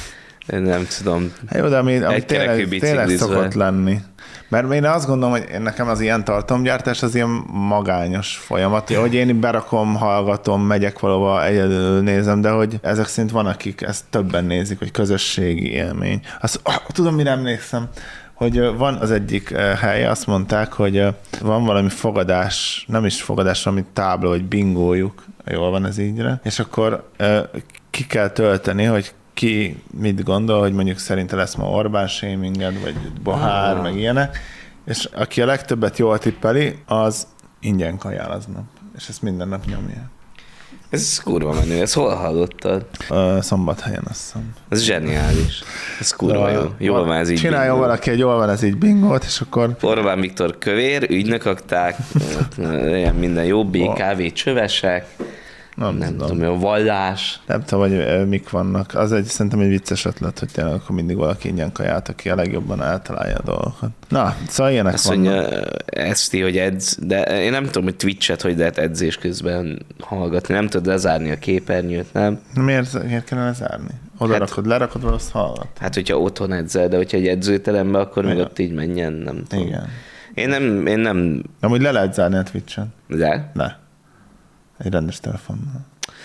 A: Nem tudom.
B: Jó, de ami, ami tényleg, tényleg szokott lenni. Mert én azt gondolom, hogy nekem az ilyen tartalomgyártás az ilyen magányos folyamat, hogy én berakom, hallgatom, megyek valahova, egyedül nézem, de hogy ezek szerint van, akik ezt többen nézik, hogy közösségi élmény. Azt, ah, tudom, mire emlékszem, hogy van az egyik hely, azt mondták, hogy van valami fogadás, nem is fogadás, valami tábla, vagy bingójuk, jól van ez ígyre, és akkor ki kell tölteni, hogy ki mit gondol, hogy mondjuk szerinte lesz ma Orbán shaminged, vagy Bohár, ah. meg ilyenek, és aki a legtöbbet jól tippeli, az ingyen kajál aznap, és ezt minden nap nyomja.
A: Ez kurva menő, ezt hol hallottad?
B: Uh, Szombathelyen, azt hiszem.
A: Ez zseniális. Ez kurva uh, jó. Jól van ez így
B: csináljon bingo. Valaki egy jól van ez így bingót, és akkor...
A: Orbán Viktor kövér, ügynök akták, ilyen minden jó, bé ká vé csövesek, nem, nem tudom, tudom, a vallás.
B: Nem tudom, hogy mik vannak. Az egy, szerintem egy vicces ötlet, hogy tényleg akkor mindig valaki ingyen kaját, aki a legjobban eltalálja a dolgokat. Na, szóval ilyenek
A: azt
B: vannak.
A: Azt mondja, Eszti, hogy edz, de én nem tudom, hogy Twitch-et hogy lehet edzés közben hallgatni. Nem tudod lezárni a képernyőt, nem?
B: Miért, miért kellene lezárni? Oda hát, rakod, lerakod, vagy azt hallgat?
A: Hát, hogyha otthon edzel, de hogyha egy edzőteremben, akkor igen. Meg ott így menjen, nem tudom.
B: Igen.
A: Én nem... Én nem...
B: Amúgy le lehet zárni a Twitch-en.
A: De?
B: Le. Egy rendes telefonnal.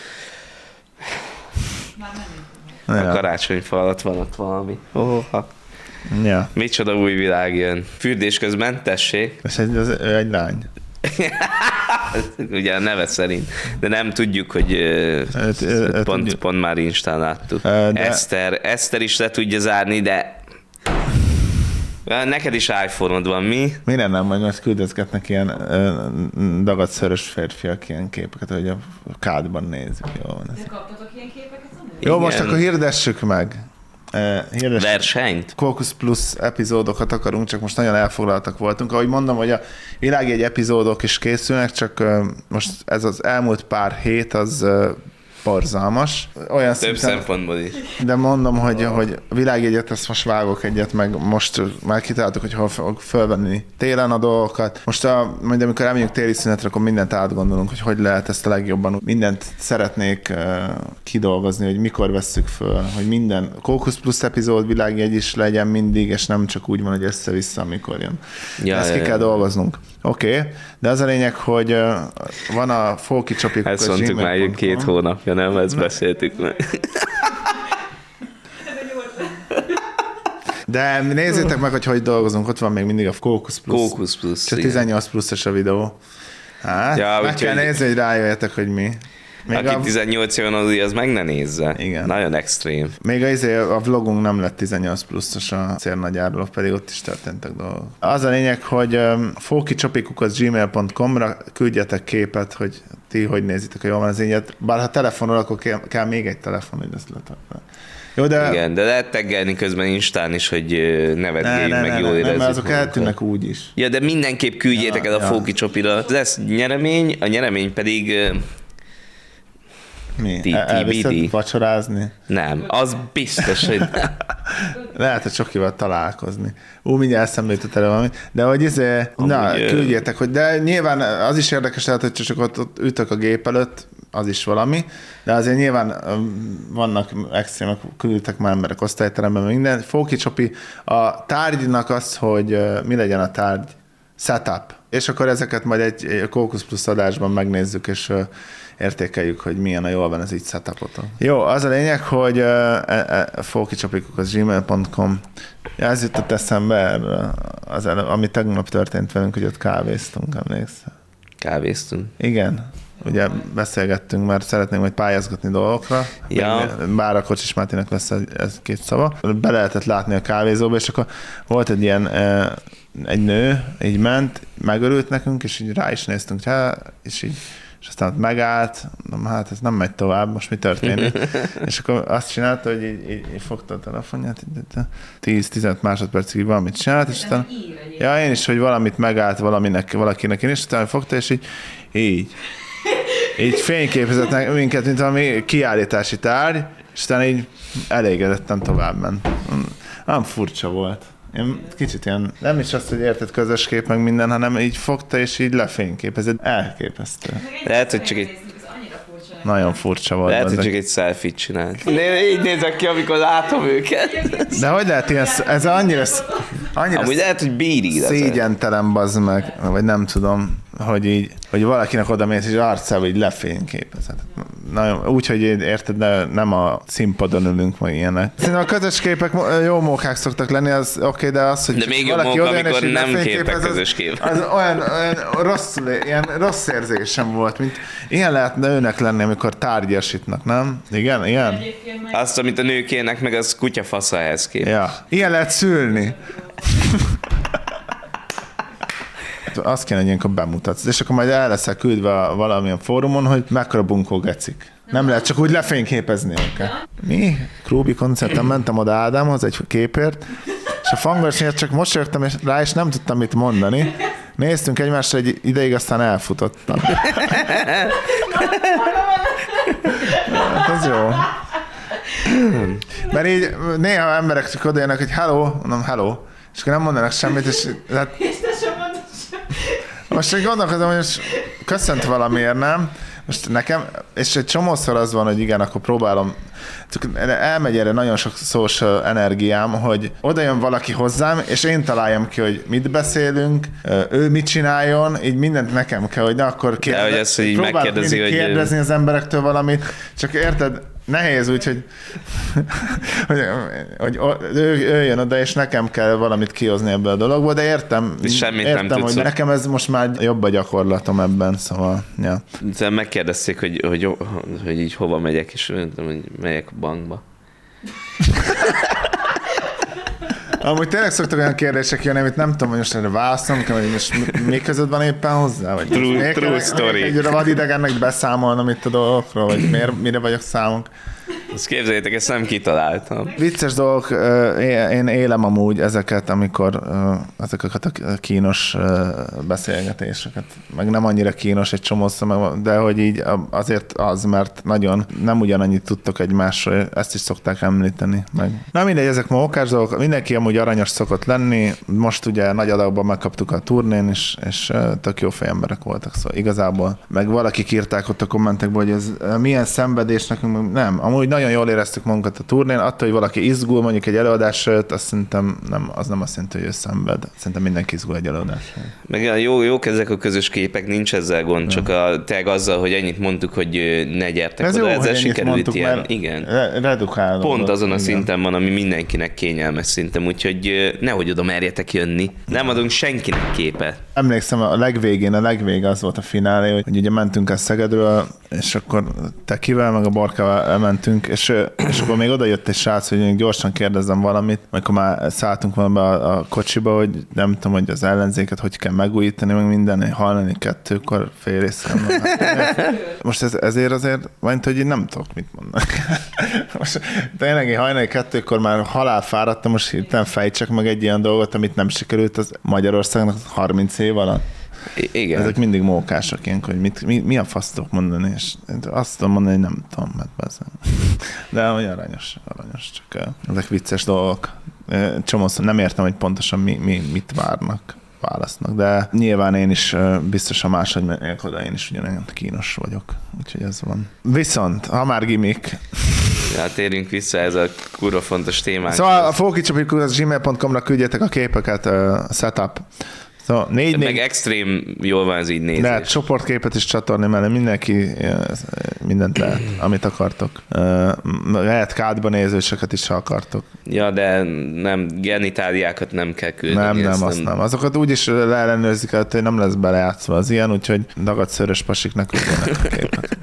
A: Már ja. A karácsonyfa alatt van ott valami. Oh,
B: ja.
A: Micsoda új világ jön. Fürdés közben, tessék.
B: És egy, az, ő egy lány.
A: Ugye a neve szerint. De nem tudjuk, hogy öt, öt, pont, tudjuk. Pont már Instán láttuk. De... Eszter, Eszter is le tudja zárni, de neked is iPhone-od van, mi?
B: Miért nem, majd most küldözgetnek ilyen dagadszörös férfiak ilyen képeket, hogy a kádban nézzük. Jó, van ez.
E: De kaptatok ilyen képeket?
B: Jó, most akkor hirdessük meg. Hirdessük.
A: Versenyt?
B: Focus Plus epizódokat akarunk, csak most nagyon elfoglaltak voltunk. Ahogy mondom, hogy a világjegy epizódok is készülnek, csak most ez az elmúlt pár hét, az borzalmas. Olyan
A: Több
B: szinten,
A: szempontból is.
B: de mondom, hogy, hogy világjegyet, ezt most vágok egyet, meg most már kitaláltuk, hogy hol fogok fölvenni télen a dolgokat. Most a, majd amikor elmegyünk téli szünetre, akkor mindent átgondolunk, hogy hogy lehet ezt a legjobban. Mindent szeretnék uh, kidolgozni, hogy mikor vesszük föl, hogy minden Kókusz Plusz epizód világjegy is legyen mindig, és nem csak úgy van, hogy össze-vissza, amikor jön.
A: Ja,
B: ezt
A: ja,
B: ki
A: ja.
B: kell dolgoznunk. Oké, okay. De az a lényeg, hogy uh, van a Fóki Csopik.
A: Ezt mondtuk már egy két hónapja, nem? Ezt beszéltük meg.
B: De nézzétek meg, hogy hogy dolgozunk. Ott van még mindig a Kókusz Plusz.
A: Kókusz Plusz,
B: Csak
A: igen.
B: tizennyolc pluszos a videó. Hát,
A: Ja,
B: meg
A: úgyhogy-
B: kell nézni, hogy rájöjjetek, hogy mi. Még
A: Aki
B: a,
A: tizennyolc éven aluli, az meg ne nézze.
B: Igen.
A: Nagyon extrém.
B: még a, izé, a vlogunk nem lett tizennyolc pluszos a cérnagyárról, pedig ott is történtek dolgok. Az a lényeg, hogy um, fókicsopikukat gmail pont com-ra küldjetek képet, hogy ti hogy nézitek, hogy jól van az ínyet. Bár ha telefonról, akkor kell, kell még egy telefon, hogy ezt letakar. Jó, de...
A: Igen, de lehet teggelni közben Instán is, hogy ö,
B: Ne,
A: nevetgéljünk,
B: ne,
A: meg
B: ne,
A: jól
B: ne, ne,
A: érezzük
B: mert azok
A: magunkat.
B: eltűnnek úgy is.
A: Ja, de mindenképp küldjétek
B: Ja,
A: el a
B: ja.
A: Fóki Csopira. Lesz nyeremény, a nyeremény pedig ö,
B: Mi?
A: Ti-
B: El- Elviszed
A: ti-
B: vacsorázni?
A: nem. Az biztos, hogy nem.
B: Lehet, hogy sokival találkozni. Ú, mindjárt eszembe jutott elő valami. De hogy izé, na,
A: ö-
B: küldjétek, hogy de nyilván az is érdekes lehet, hogy csak ott, ott ütök a gép előtt, az is valami, de azért nyilván öm, vannak extrémek, küldtek már emberek osztályteremben, minden. Fóki Csopi, a tárgynak az, hogy ö, mi legyen a tárgy, setup. És akkor ezeket majd egy, egy Kókusz Plusz adásban megnézzük, és ö, értékeljük, hogy milyen a jól van ez így setupotok. Jó, az a lényeg, hogy uh, uh, fókicsopikuk az gmail pont com. Ja, ez jutott eszembe erről, az elő, ami tegnap történt velünk, hogy ott kávéztunk, emlékszel?
A: Kávéztunk.
B: Igen. Ugye beszélgettünk, mert szeretnénk majd pályázgatni dolgokra.
A: Ja.
B: Bár a Kocsis Mátének lesz ez két szava. Be lehetett látni a kávézóba, és akkor volt egy ilyen uh, egy nő, így ment, megörült nekünk, és így rá is néztünk rá, és így és aztán ott megállt, mondom, hát ez nem megy tovább, most mi történik? És akkor azt csinálta, hogy így, így, így fogta a telefonját, tíz-tizenöt másodpercig így valamit csinált, és aztán, ja, én is, hogy valamit megállt valaminek, valakinek, én is utána fogta, és így, így, így fényképezett minket, mint valami kiállítási tárgy, és utána így elégedetten tovább ment. Nem furcsa volt. Én kicsit ilyen, nem is azt, hogy érted közös kép meg minden, hanem így fogta és így lefényképezett. Elképesztő.
A: Lehet, hogy csak egy,
B: Nagyon furcsa volt.
A: lehet, hogy
B: ezek.
A: csak egy selfie-t csinált. Né- így nézek ki, amikor látom őket.
B: De hogy lehet ilyen, ez annyira, annyira
A: Amúgy lehet, hogy bíri.
B: szégyentelen bazd meg, vagy nem tudom, hogy így, hogy valakinek oda mész, és arcába így lefényképezett. Nagyon, úgy, hogy én, érted, de nem a színpadon ülünk, meg ilyenek. Szerintem a közös képek jó mókák szoktak lenni, az oké, okay, de az, hogy
A: De még jobb
B: valaki
A: móka,
B: odajön, és
A: amikor
B: így
A: nem
B: lefényképez,
A: képek
B: az-
A: közös kép.
B: Az olyan, olyan rosszul, ilyen rossz érzésem volt, mint ilyen lehetne őnek lenni, amikor tárgyasítnak, nem? Igen, igen?
A: Azt, amit a nők élnek meg, az kutyafasza ehhez kép.
B: Ja. Ilyen lehet szülni. Azt kéne, hogy ilyenkor bemutatsz. És akkor majd el leszel küldve a valamilyen fórumon, hogy mekkora bunkó gecik. Nem lehet csak úgy lefényképezni őket. Mi? Krúbi koncerten mentem oda Ádámhoz egy képért, és a fangversenyet csak mosolyogtam és rá, és nem tudtam mit mondani. Néztünk egymásra egy ideig, aztán elfutottam. Hát ez jó. Mert így néha emberek csak odajönnek, hogy hello, mondom hello, és akkor nem mondanak semmit, és hát most így gondolkodom, hogy most köszönt valamiért, nem? Most nekem, és egy csomószor az van, hogy igen, akkor próbálom, csak elmegy erre nagyon sok social energiám, hogy oda jön valaki hozzám, és én találjam ki, hogy mit beszélünk, ő mit csináljon, így mindent nekem kell, hogy na akkor
A: De hogy ez, hogy így
B: próbálok
A: megkérdezi,
B: mindig
A: hogy-
B: kérdezni az emberektől valamit, csak érted, nehéz úgy, hogy, hogy, hogy ő, ő jön oda, és nekem kell valamit kihozni ebből a dologból, de értem,
A: És semmit nem
B: értem,
A: tudsz.
B: hogy nekem ez most már jobb a gyakorlatom ebben, szóval, ja.
A: Utána megkérdezték, hogy, hogy, hogy így hova megyek, és mondtam, hogy megyek a bankba.
B: Amúgy tényleg szoktak olyan kérdések jönni, amit nem tudom, hogy most erre válaszolom kell, hogy most mi- mi között van éppen hozzá? Vagy
A: True-
B: most miért
A: true
B: kell-
A: story.
B: Egy vadidegennek beszámolnom itt a dolgokról, vagy miért, mire vagyok számunk.
A: Azt képzeljétek, ezt nem kitaláltam.
B: Vicces dolgok, én élem amúgy ezeket, amikor ezeket a kínos beszélgetéseket, meg nem annyira kínos egy csomó szem, de hogy így azért az, mert nagyon nem ugyanannyit tudtok egymásról, ezt is szokták említeni. Meg. Na mindegy, ezek ma okás dolgok, mindenki amúgy aranyos szokott lenni, most ugye nagy adagban megkaptuk a turnén is, és tök jó fejemberek voltak, szóval igazából, meg valakik írták ott a kommentekben, hogy ez milyen szenvedés nekünk, nem, amúgy nagyon jól éreztük magunkat a turnén, attól, hogy valaki izgul mondjuk egy előadás előtt, azt szerintem nem, az nem azt jelenti, hogy ő szenved. Szerintem mindenki izgul egy előadás.
A: Meg jó, jók ezek a közös képek, nincs ezzel gond, csak a tényleg azzal, hogy ennyit mondtuk, hogy ne gyertek
B: ez
A: oda,
B: jó,
A: ezzel sikerült
B: mondtuk,
A: ilyen. Igen.
B: Re- redukáló.
A: Pont azon a
B: igen.
A: szinten van, ami mindenkinek kényelmes szintem, úgyhogy nehogy oda merjetek jönni. Nem adunk senkinek képet.
B: Emlékszem, a legvégén, a legvége az volt a finálé, hogy, hogy ugye mentünk el Szegedről, és akkor te kivel, meg a Barkával elmentünk, és, és akkor még oda jött egy srác, hogy még gyorsan kérdezzem valamit, amikor már szálltunk valami a, a kocsiba, hogy nem tudom, hogy az ellenzéket hogy kell megújítani, meg minden, hallani kettőkor fél részem. Most ez, ezért azért, mint hogy én nem tudok mit mondani. Most tényleg én hajnali kettőkor már halál fáradtam, most hirtelen fejtsek meg egy ilyen dolgot, amit nem sikerült az Magyarországnak harminc év alatt.
A: I- igen.
B: Ezek mindig mókások ilyenkor, hogy mit, mi, mi a fasz tudok mondani, és azt tudom mondani, hogy nem tudom, mert bezem. De hogy aranyos, aranyos, csak ezek vicces dolgok. Csomószor nem értem, hogy pontosan mi, mi, mit várnak, válasznak, de nyilván én is biztos a másodmegyek oda, én is ugyanilyen kínos vagyok, úgyhogy ez van. Viszont, ha már gimmick.
A: Ja, térjünk vissza, ez a kurva fontos témánk.
B: Szóval a fókicsapik gmail pont com-ra küldjetek a képeket, uh, setup. Szóval négy,
A: Meg
B: négy,
A: extrém jól van ez így nézés.
B: lehet csoportképet is csatorni mellé, mindenki mindent lehet, amit akartok. Lehet kádban nézőseket is, ha akartok.
A: Ja, de nem, genitáliákat nem kell küldeni.
B: Nem, nem,
A: ezt
B: azt nem. Azokat úgyis leellenőrzik el, hogy nem lesz belejátszva az ilyen, úgyhogy dagadt szörös pasiknak küldjenek a képet.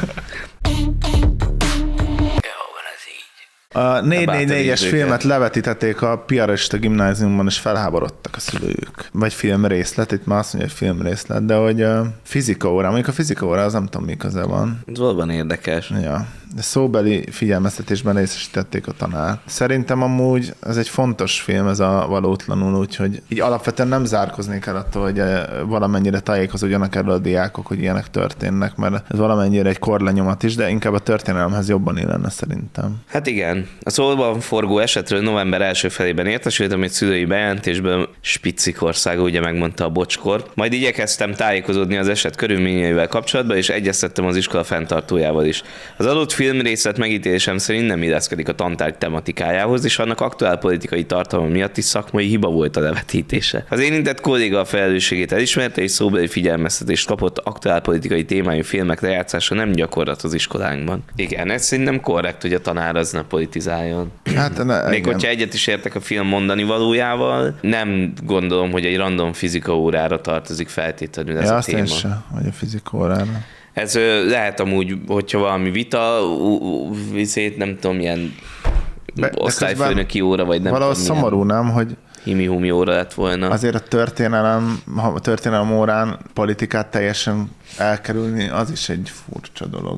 B: A négy négy négyes filmet levetítették a piarista gimnáziumban, és felháborodtak a szülők. Vagy filmrészlet, itt már azt mondja, hogy filmrészlet, de hogy uh, fizika órá, mondjuk a fizika órá, az nem tudom, mi köze van.
A: Ez valóban érdekes.
B: Ja. De szóbeli figyelmeztetésben részesítették a tanár. Szerintem amúgy ez egy fontos film, ez a Valótlanul, úgyhogy így alapvetően nem zárkoznék el attól, hogy valamennyire tájékozódjanak erről a diákok, hogy ilyenek történnek, mert ez valamennyire egy korlenyomat is, de inkább a történelemhez jobban illene szerintem.
A: Hát igen. A szóban forgó esetről november első felében értesültem, hogy szülői bejelentésből Spitzikországa ugye megmondta a bocskor. Majd igyekeztem tájékozódni az eset körülményeivel kapcsolatban, és egyeztettem az iskola fenntartójával is. Az adott filmrészlet megítélésem szerint nem illeszkedik a tantárgy tematikájához, és annak aktuál politikai tartalma miatt is szakmai hiba volt a levetítése. Az érintett kolléga a felelősségét elismerte, és szóbeli figyelmeztetést kapott, aktuál politikai témájú filmek lejátszása nem gyakorlat az iskolánkban. Igen, ez szerintem korrekt, hogy a tanár az ne politizáljon.
B: Hát, ne,
A: Még
B: igen.
A: hogyha egyet is értek a film mondani valójával, nem gondolom, hogy egy random fizika órára tartozik feltétlenül ez
B: Ja,
A: a
B: azt én
A: téma.
B: sem, vagy a fizika órára.
A: Ez ö, lehet amúgy, hogyha valami vita, viszét, nem tudom, ilyen
B: de
A: osztályfőnöki óra, vagy nem
B: valahogy
A: tudom,
B: szomorú, nem, hogy
A: himi-humi óra lett volna.
B: azért a történelem, ha a történelem órán politikát teljesen elkerülni, az is egy furcsa dolog.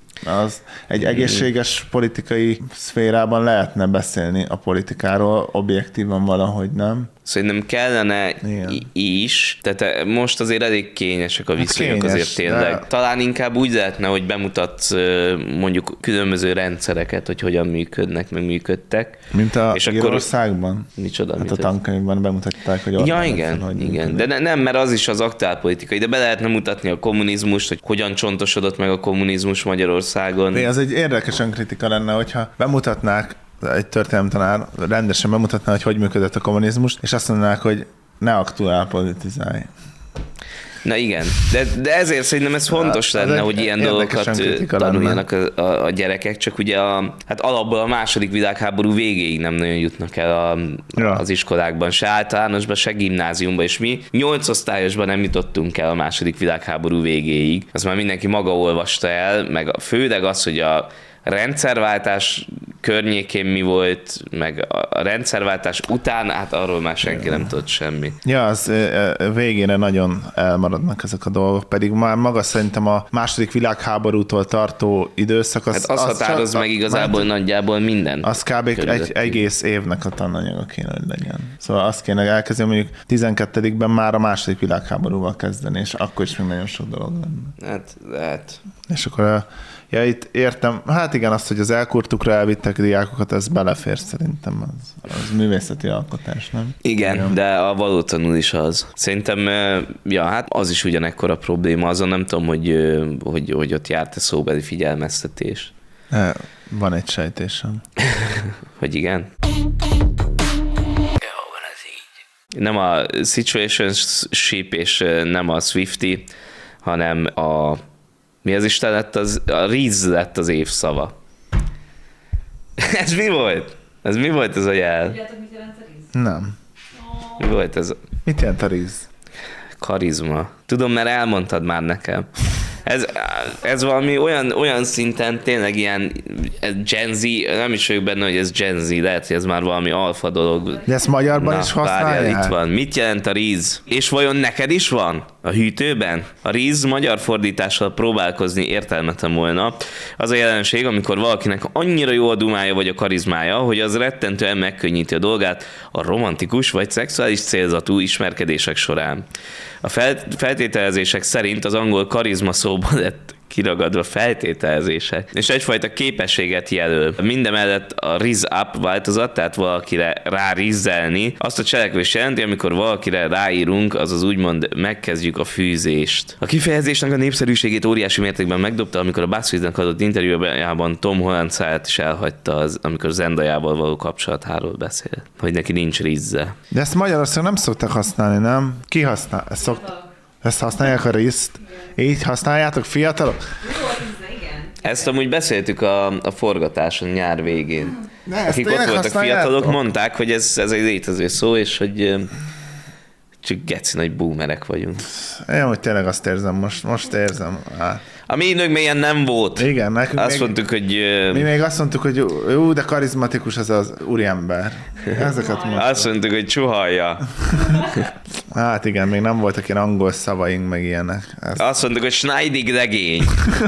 B: Az egy egészséges politikai szférában lehetne beszélni a politikáról, objektívan valahogy, nem?
A: Szerintem kellene
B: Igen.
A: i- is, tehát most azért elég kényesek a viszonyok
B: kényes,
A: azért tényleg.
B: de-
A: Talán inkább úgy lehetne, hogy bemutatsz ö, mondjuk különböző rendszereket, hogy hogyan működnek, meg működtek.
B: Mint a
A: És akkor-
B: Írországban?
A: Micsoda?
B: Hát
A: mit
B: a
A: ez?
B: tankönyvben bemutatták, hogy
A: Ja,
B: Orbán
A: igen,
B: rendszer hogy
A: igen.
B: működik.
A: De ne, nem, mert az is az aktuálpolitikai, de be lehetne mutatni a kommunizmust, hogy hogyan csontosodott meg a kommunizmus Magyarországon.
B: De ez egy érdekes önkritika lenne, hogyha bemutatnák, egy történelemtanár rendesen bemutatná, hogy hogy működött a kommunizmus, és azt mondanák, hogy ne aktuál politizálj.
A: Na igen, de, de ezért szerintem ez fontos
B: Ja, ez
A: lenne,
B: egy
A: hogy ilyen
B: érdekes
A: dolgokat
B: önkritika
A: tanuljanak a, a, a gyerekek, csak ugye a, hát alapból a második világháború végéig nem nagyon jutnak el a,
B: Ja.
A: az iskolákban, se általánosban, se gimnáziumban, és mi nyolc osztályosban nem jutottunk el a második világháború végéig. Azt már mindenki maga olvasta el, meg főleg az, hogy a rendszerváltás környékén mi volt, meg a rendszerváltás után, hát arról már senki nem tudott semmi.
B: Ja, az végére nagyon elmaradnak ezek a dolgok, pedig már maga szerintem a második világháborútól tartó időszak, az,
A: Hát az, az határoz
B: csak,
A: meg igazából
B: mert,
A: nagyjából minden.
B: az kb. egy egész évnek a tananyaga kéne, hogy legyen. Szóval azt kéne elkezdeni, mondjuk tizenkettedikben már a második világháborúval kezdeni, és akkor is még nagyon sok dolog lenne.
A: Hát, lehet.
B: És akkor, ja, itt értem, hát igen, azt, hogy az elkurtukra elvittek diákokat, ez belefér szerintem, az, az művészeti alkotás, nem?
A: Igen,
B: Igen.
A: de a valótanul is az. Szerintem, ja, hát az is ugyanekkora probléma, azon nem tudom, hogy, hogy, hogy ott járt-e szóbeli figyelmeztetés.
B: Van egy sejtésem.
A: Hogy igen? Nem a situationship és nem a Swifty, hanem a... Mi az Isten lett? Az, a Riz lett az évszava. Ez mi volt? Ez mi volt ez a jel?
E: Tudjátok, mit jelent a Riz?
B: Nem.
A: Mi volt ez?
B: Mit jelent a Riz?
A: Karizma. Tudom, mert elmondtad már nekem. Ez, ez valami olyan, olyan szinten tényleg ilyen Gen Z, nem is vagyok benne, hogy ez Gen Z, lehet, hogy ez már valami alfa dolog.
B: De ezt magyarban
A: Na,
B: is
A: várjál,
B: használják?
A: itt van. Mit jelent a Riz? És vajon neked is van a hűtőben? A Riz magyar fordítással próbálkozni értelmetem volna. Az a jelenség, amikor valakinek annyira jó a dumája vagy a karizmája, hogy az rettentően megkönnyíti a dolgát a romantikus vagy szexuális célzatú ismerkedések során. A feltételezések szerint az angol karizma szóban lett kiragadva feltételezések, és egyfajta képességet jelöl. Mindemellett a riz up változat, tehát valakire rárizzelni, azt a cselekvés jelenti, amikor valakire ráírunk, azaz úgymond megkezdjük a fűzést. A kifejezésnek a népszerűségét óriási mértékben megdobta, amikor a BuzzFeednek adott interjújában Tom Holland száját is elhagyta, az, amikor Zendayával való kapcsolatáról beszél, hogy neki nincs rizze.
B: De ezt Magyarországon nem szoktak használni, nem? Ki használ? Ezt, szokt... ezt használják a riszt? Így használjátok, fiatalok?
E: Mi volt Riz, igen?
A: Ezt amúgy beszéltük a, a forgatáson nyár végén.
B: Ne, ezt
A: Akik ott
B: tényleg
A: voltak
B: használjátok?
A: fiatalok, mondták, hogy ez, ez egy létező szó, és hogy ö, csak geci nagy boomerek vagyunk.
B: Én hogy tényleg azt érzem, most, most érzem. Hát.
A: A mi időnkben ilyen nem volt.
B: Igen, nekünk
A: Azt
B: még,
A: mondtuk, hogy... ö,
B: mi még azt mondtuk, hogy jó, de karizmatikus az az úriember. Ezeket mondtuk.
A: Azt mondtuk, hogy csuhalja.
B: Hát igen, még nem voltak ilyen angol szavaink, meg ilyenek. Ezt...
A: Azt mondtuk, hogy Schneidig legény.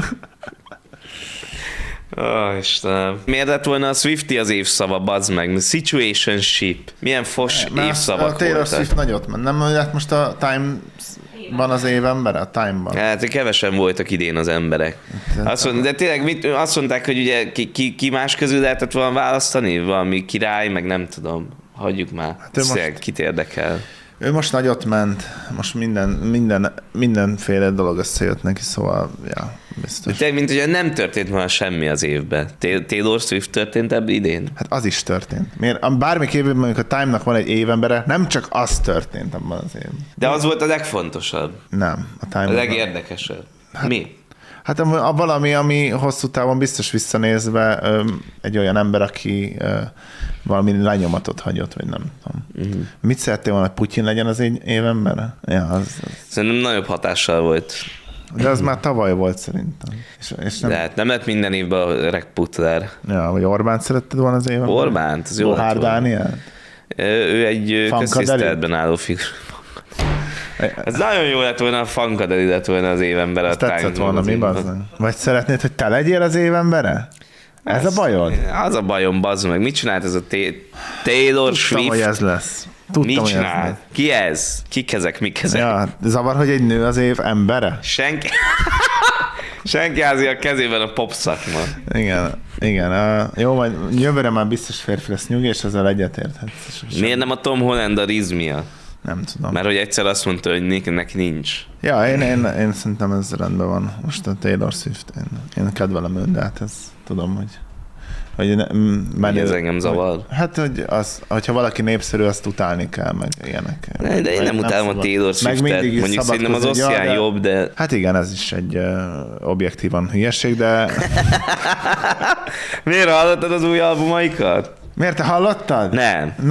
A: Ó, oh, Istenem. Miért lett volna a Swifty az évszava, bazd meg? Situationship. Milyen fos
B: Mert
A: évszavak
B: a Taylor
A: voltak.
B: Swift nagyot ment. Nem lett most a Time-ban az évembere? A Time-ban.
A: Hát kevesen voltak idén az emberek. Azt mond, de tényleg mit, azt mondták, hogy ugye ki, ki, ki más közül lehetett volna választani? Valami király, meg nem tudom. Hagyjuk már. Hát
B: ő most-
A: most... Kit érdekel?
B: Ő most nagyot ment, most minden, minden, mindenféle dolog összejött neki, szóval, ja, biztos.
A: Tényleg, mint hogy nem történt volna semmi az évben. Tay- Taylor Swift történt ebből idén?
B: Hát az is történt. Miért? Bármelyik évben mondjuk a Time-nak van egy évembere, nem csak az történt abban az évben.
A: De az volt a legfontosabb.
B: Nem, a
A: A
B: Time.
A: legérdekesebb. Mi?
B: Hát a, a valami, ami hosszú távon biztos visszanézve ö, egy olyan ember, aki ö, valami lenyomatot hagyott, vagy nem tudom. Uh-huh. Mit szerettél volna, hogy Putyin legyen az egy évembere? Ja, az, az.
A: Szerintem nagyobb hatással volt.
B: De az már tavaly volt szerintem. És, és nem,
A: De hát nem lett minden évben a Greg Putler.
B: ja, vagy Orbánt szeretted volna az évembere?
A: Orbánt, az jó lett
B: Bohár
A: volna.
B: Dániel?
A: Ő egy ö,
B: Funkadeli?
A: köztiszteletben álló figura. Ez nagyon jó lett volna, a Funkadeli lett volna az évember.
B: Ez tetszett volna, mi bazdmeg? Vagy szeretnéd, hogy te legyél az évembere? Ez a bajod?
A: Az a bajom, bazd meg. Mit csinált ez a T- Taylor
B: Tudtam, hogy
A: Swift?
B: ez lesz. Tudtam,
A: Mit
B: hogy ez
A: csinál?
B: lesz.
A: Ki ez? Kik ezek? Mik ezek?
B: Ja, zavar, hogy egy nő az év embere?
A: Senki... Senki házi a kezében a pop szakma.
B: Igen, igen. Uh, jó, majd jövőre már biztos férfi lesz nyugi, és ezzel egyetérthetsz.
A: Miért nem a Tom Holland a Riz miatt?
B: Nem tudom.
A: Mert hogy egyszer azt mondta, hogy neki, neki nincs.
B: Ja, én, én, én szerintem ez rendben van. Most a Taylor Swift, én, én kedvelem őt, de hát ez tudom, hogy hogy ne, menő,
A: ez engem zavar.
B: Hogy, hát, hogy az, hogyha valaki népszerű, azt utálni kell, meg ilyenek.
A: De, de én nem utálom a
B: szabad.
A: Taylor
B: Meg
A: Swiftet.
B: mindig is
A: Mondjuk szerintem az
B: szabadkozni,
A: Ossian
B: ja, de-
A: jobb, de...
B: Hát igen, ez is egy uh, objektívan hülyeség, de
A: Miért hallottad az új albumaikat?
B: miért te hallottad?
A: Nem.
B: Na,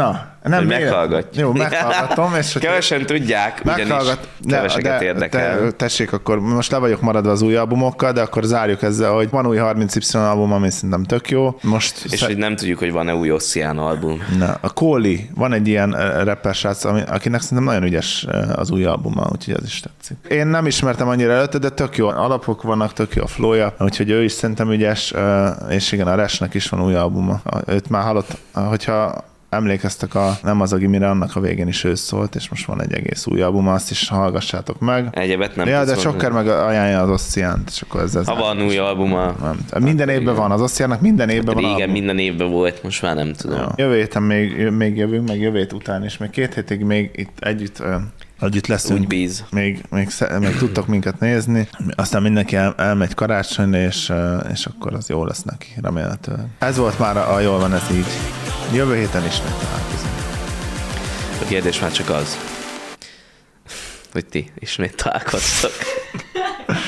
B: Nem,
A: hogy
B: miért?
A: meghallgatjuk.
B: Jó, meghallgatom, és hogy
A: Kevesen tudják, ugyanis
B: meghallgat...
A: keveseket
B: de,
A: érdekel.
B: De, tessék, akkor most le vagyok maradva az új albumokkal, de akkor zárjuk ezzel, hogy van új harminc Y album, ami szerintem tök jó. Most
A: És
B: sze...
A: hogy nem tudjuk, hogy van-e új Ossian album.
B: Na, a Kóli, van egy ilyen uh, rapper srác, ami, akinek szerintem nagyon ügyes uh, az új albuma, úgyhogy az is tetszik. Én nem ismertem annyira előtte, de tök jó alapok vannak, tök jó a flowja, úgyhogy ő is szerintem ügyes, uh, és igen, a Resnek is van új albuma. Őt már hallott, hogyha emlékeztek, a Nem az a gimire, annak a végén is ő szólt, és most van egy egész új albuma, azt is hallgassátok meg.
A: Egyebet nem
B: Ja,
A: tudsz
B: de
A: mondani.
B: Sokker meg ajánlja az Ossiant, és akkor ez... ez
A: Ha van új albuma.
B: nem. Minden évben van, az Ossiannak minden évben van
A: Régen
B: album.
A: minden évben volt, most már nem tudom.
B: Ja. Jövő héten még, még jövünk, meg jövő hét után is, még két hétig még itt együtt, ö, együtt leszünk.
A: Úgy bíz.
B: Még, még, sze- még tudtok minket nézni, aztán mindenki el, elmegy karácsonyra, és, ö, és akkor az jó lesz neki, remélhetőleg. Ez volt már a, a Jól van ez így. Jövő héten ismét találkozunk.
A: A kérdés már csak az, hogy ti ismét találkoztok.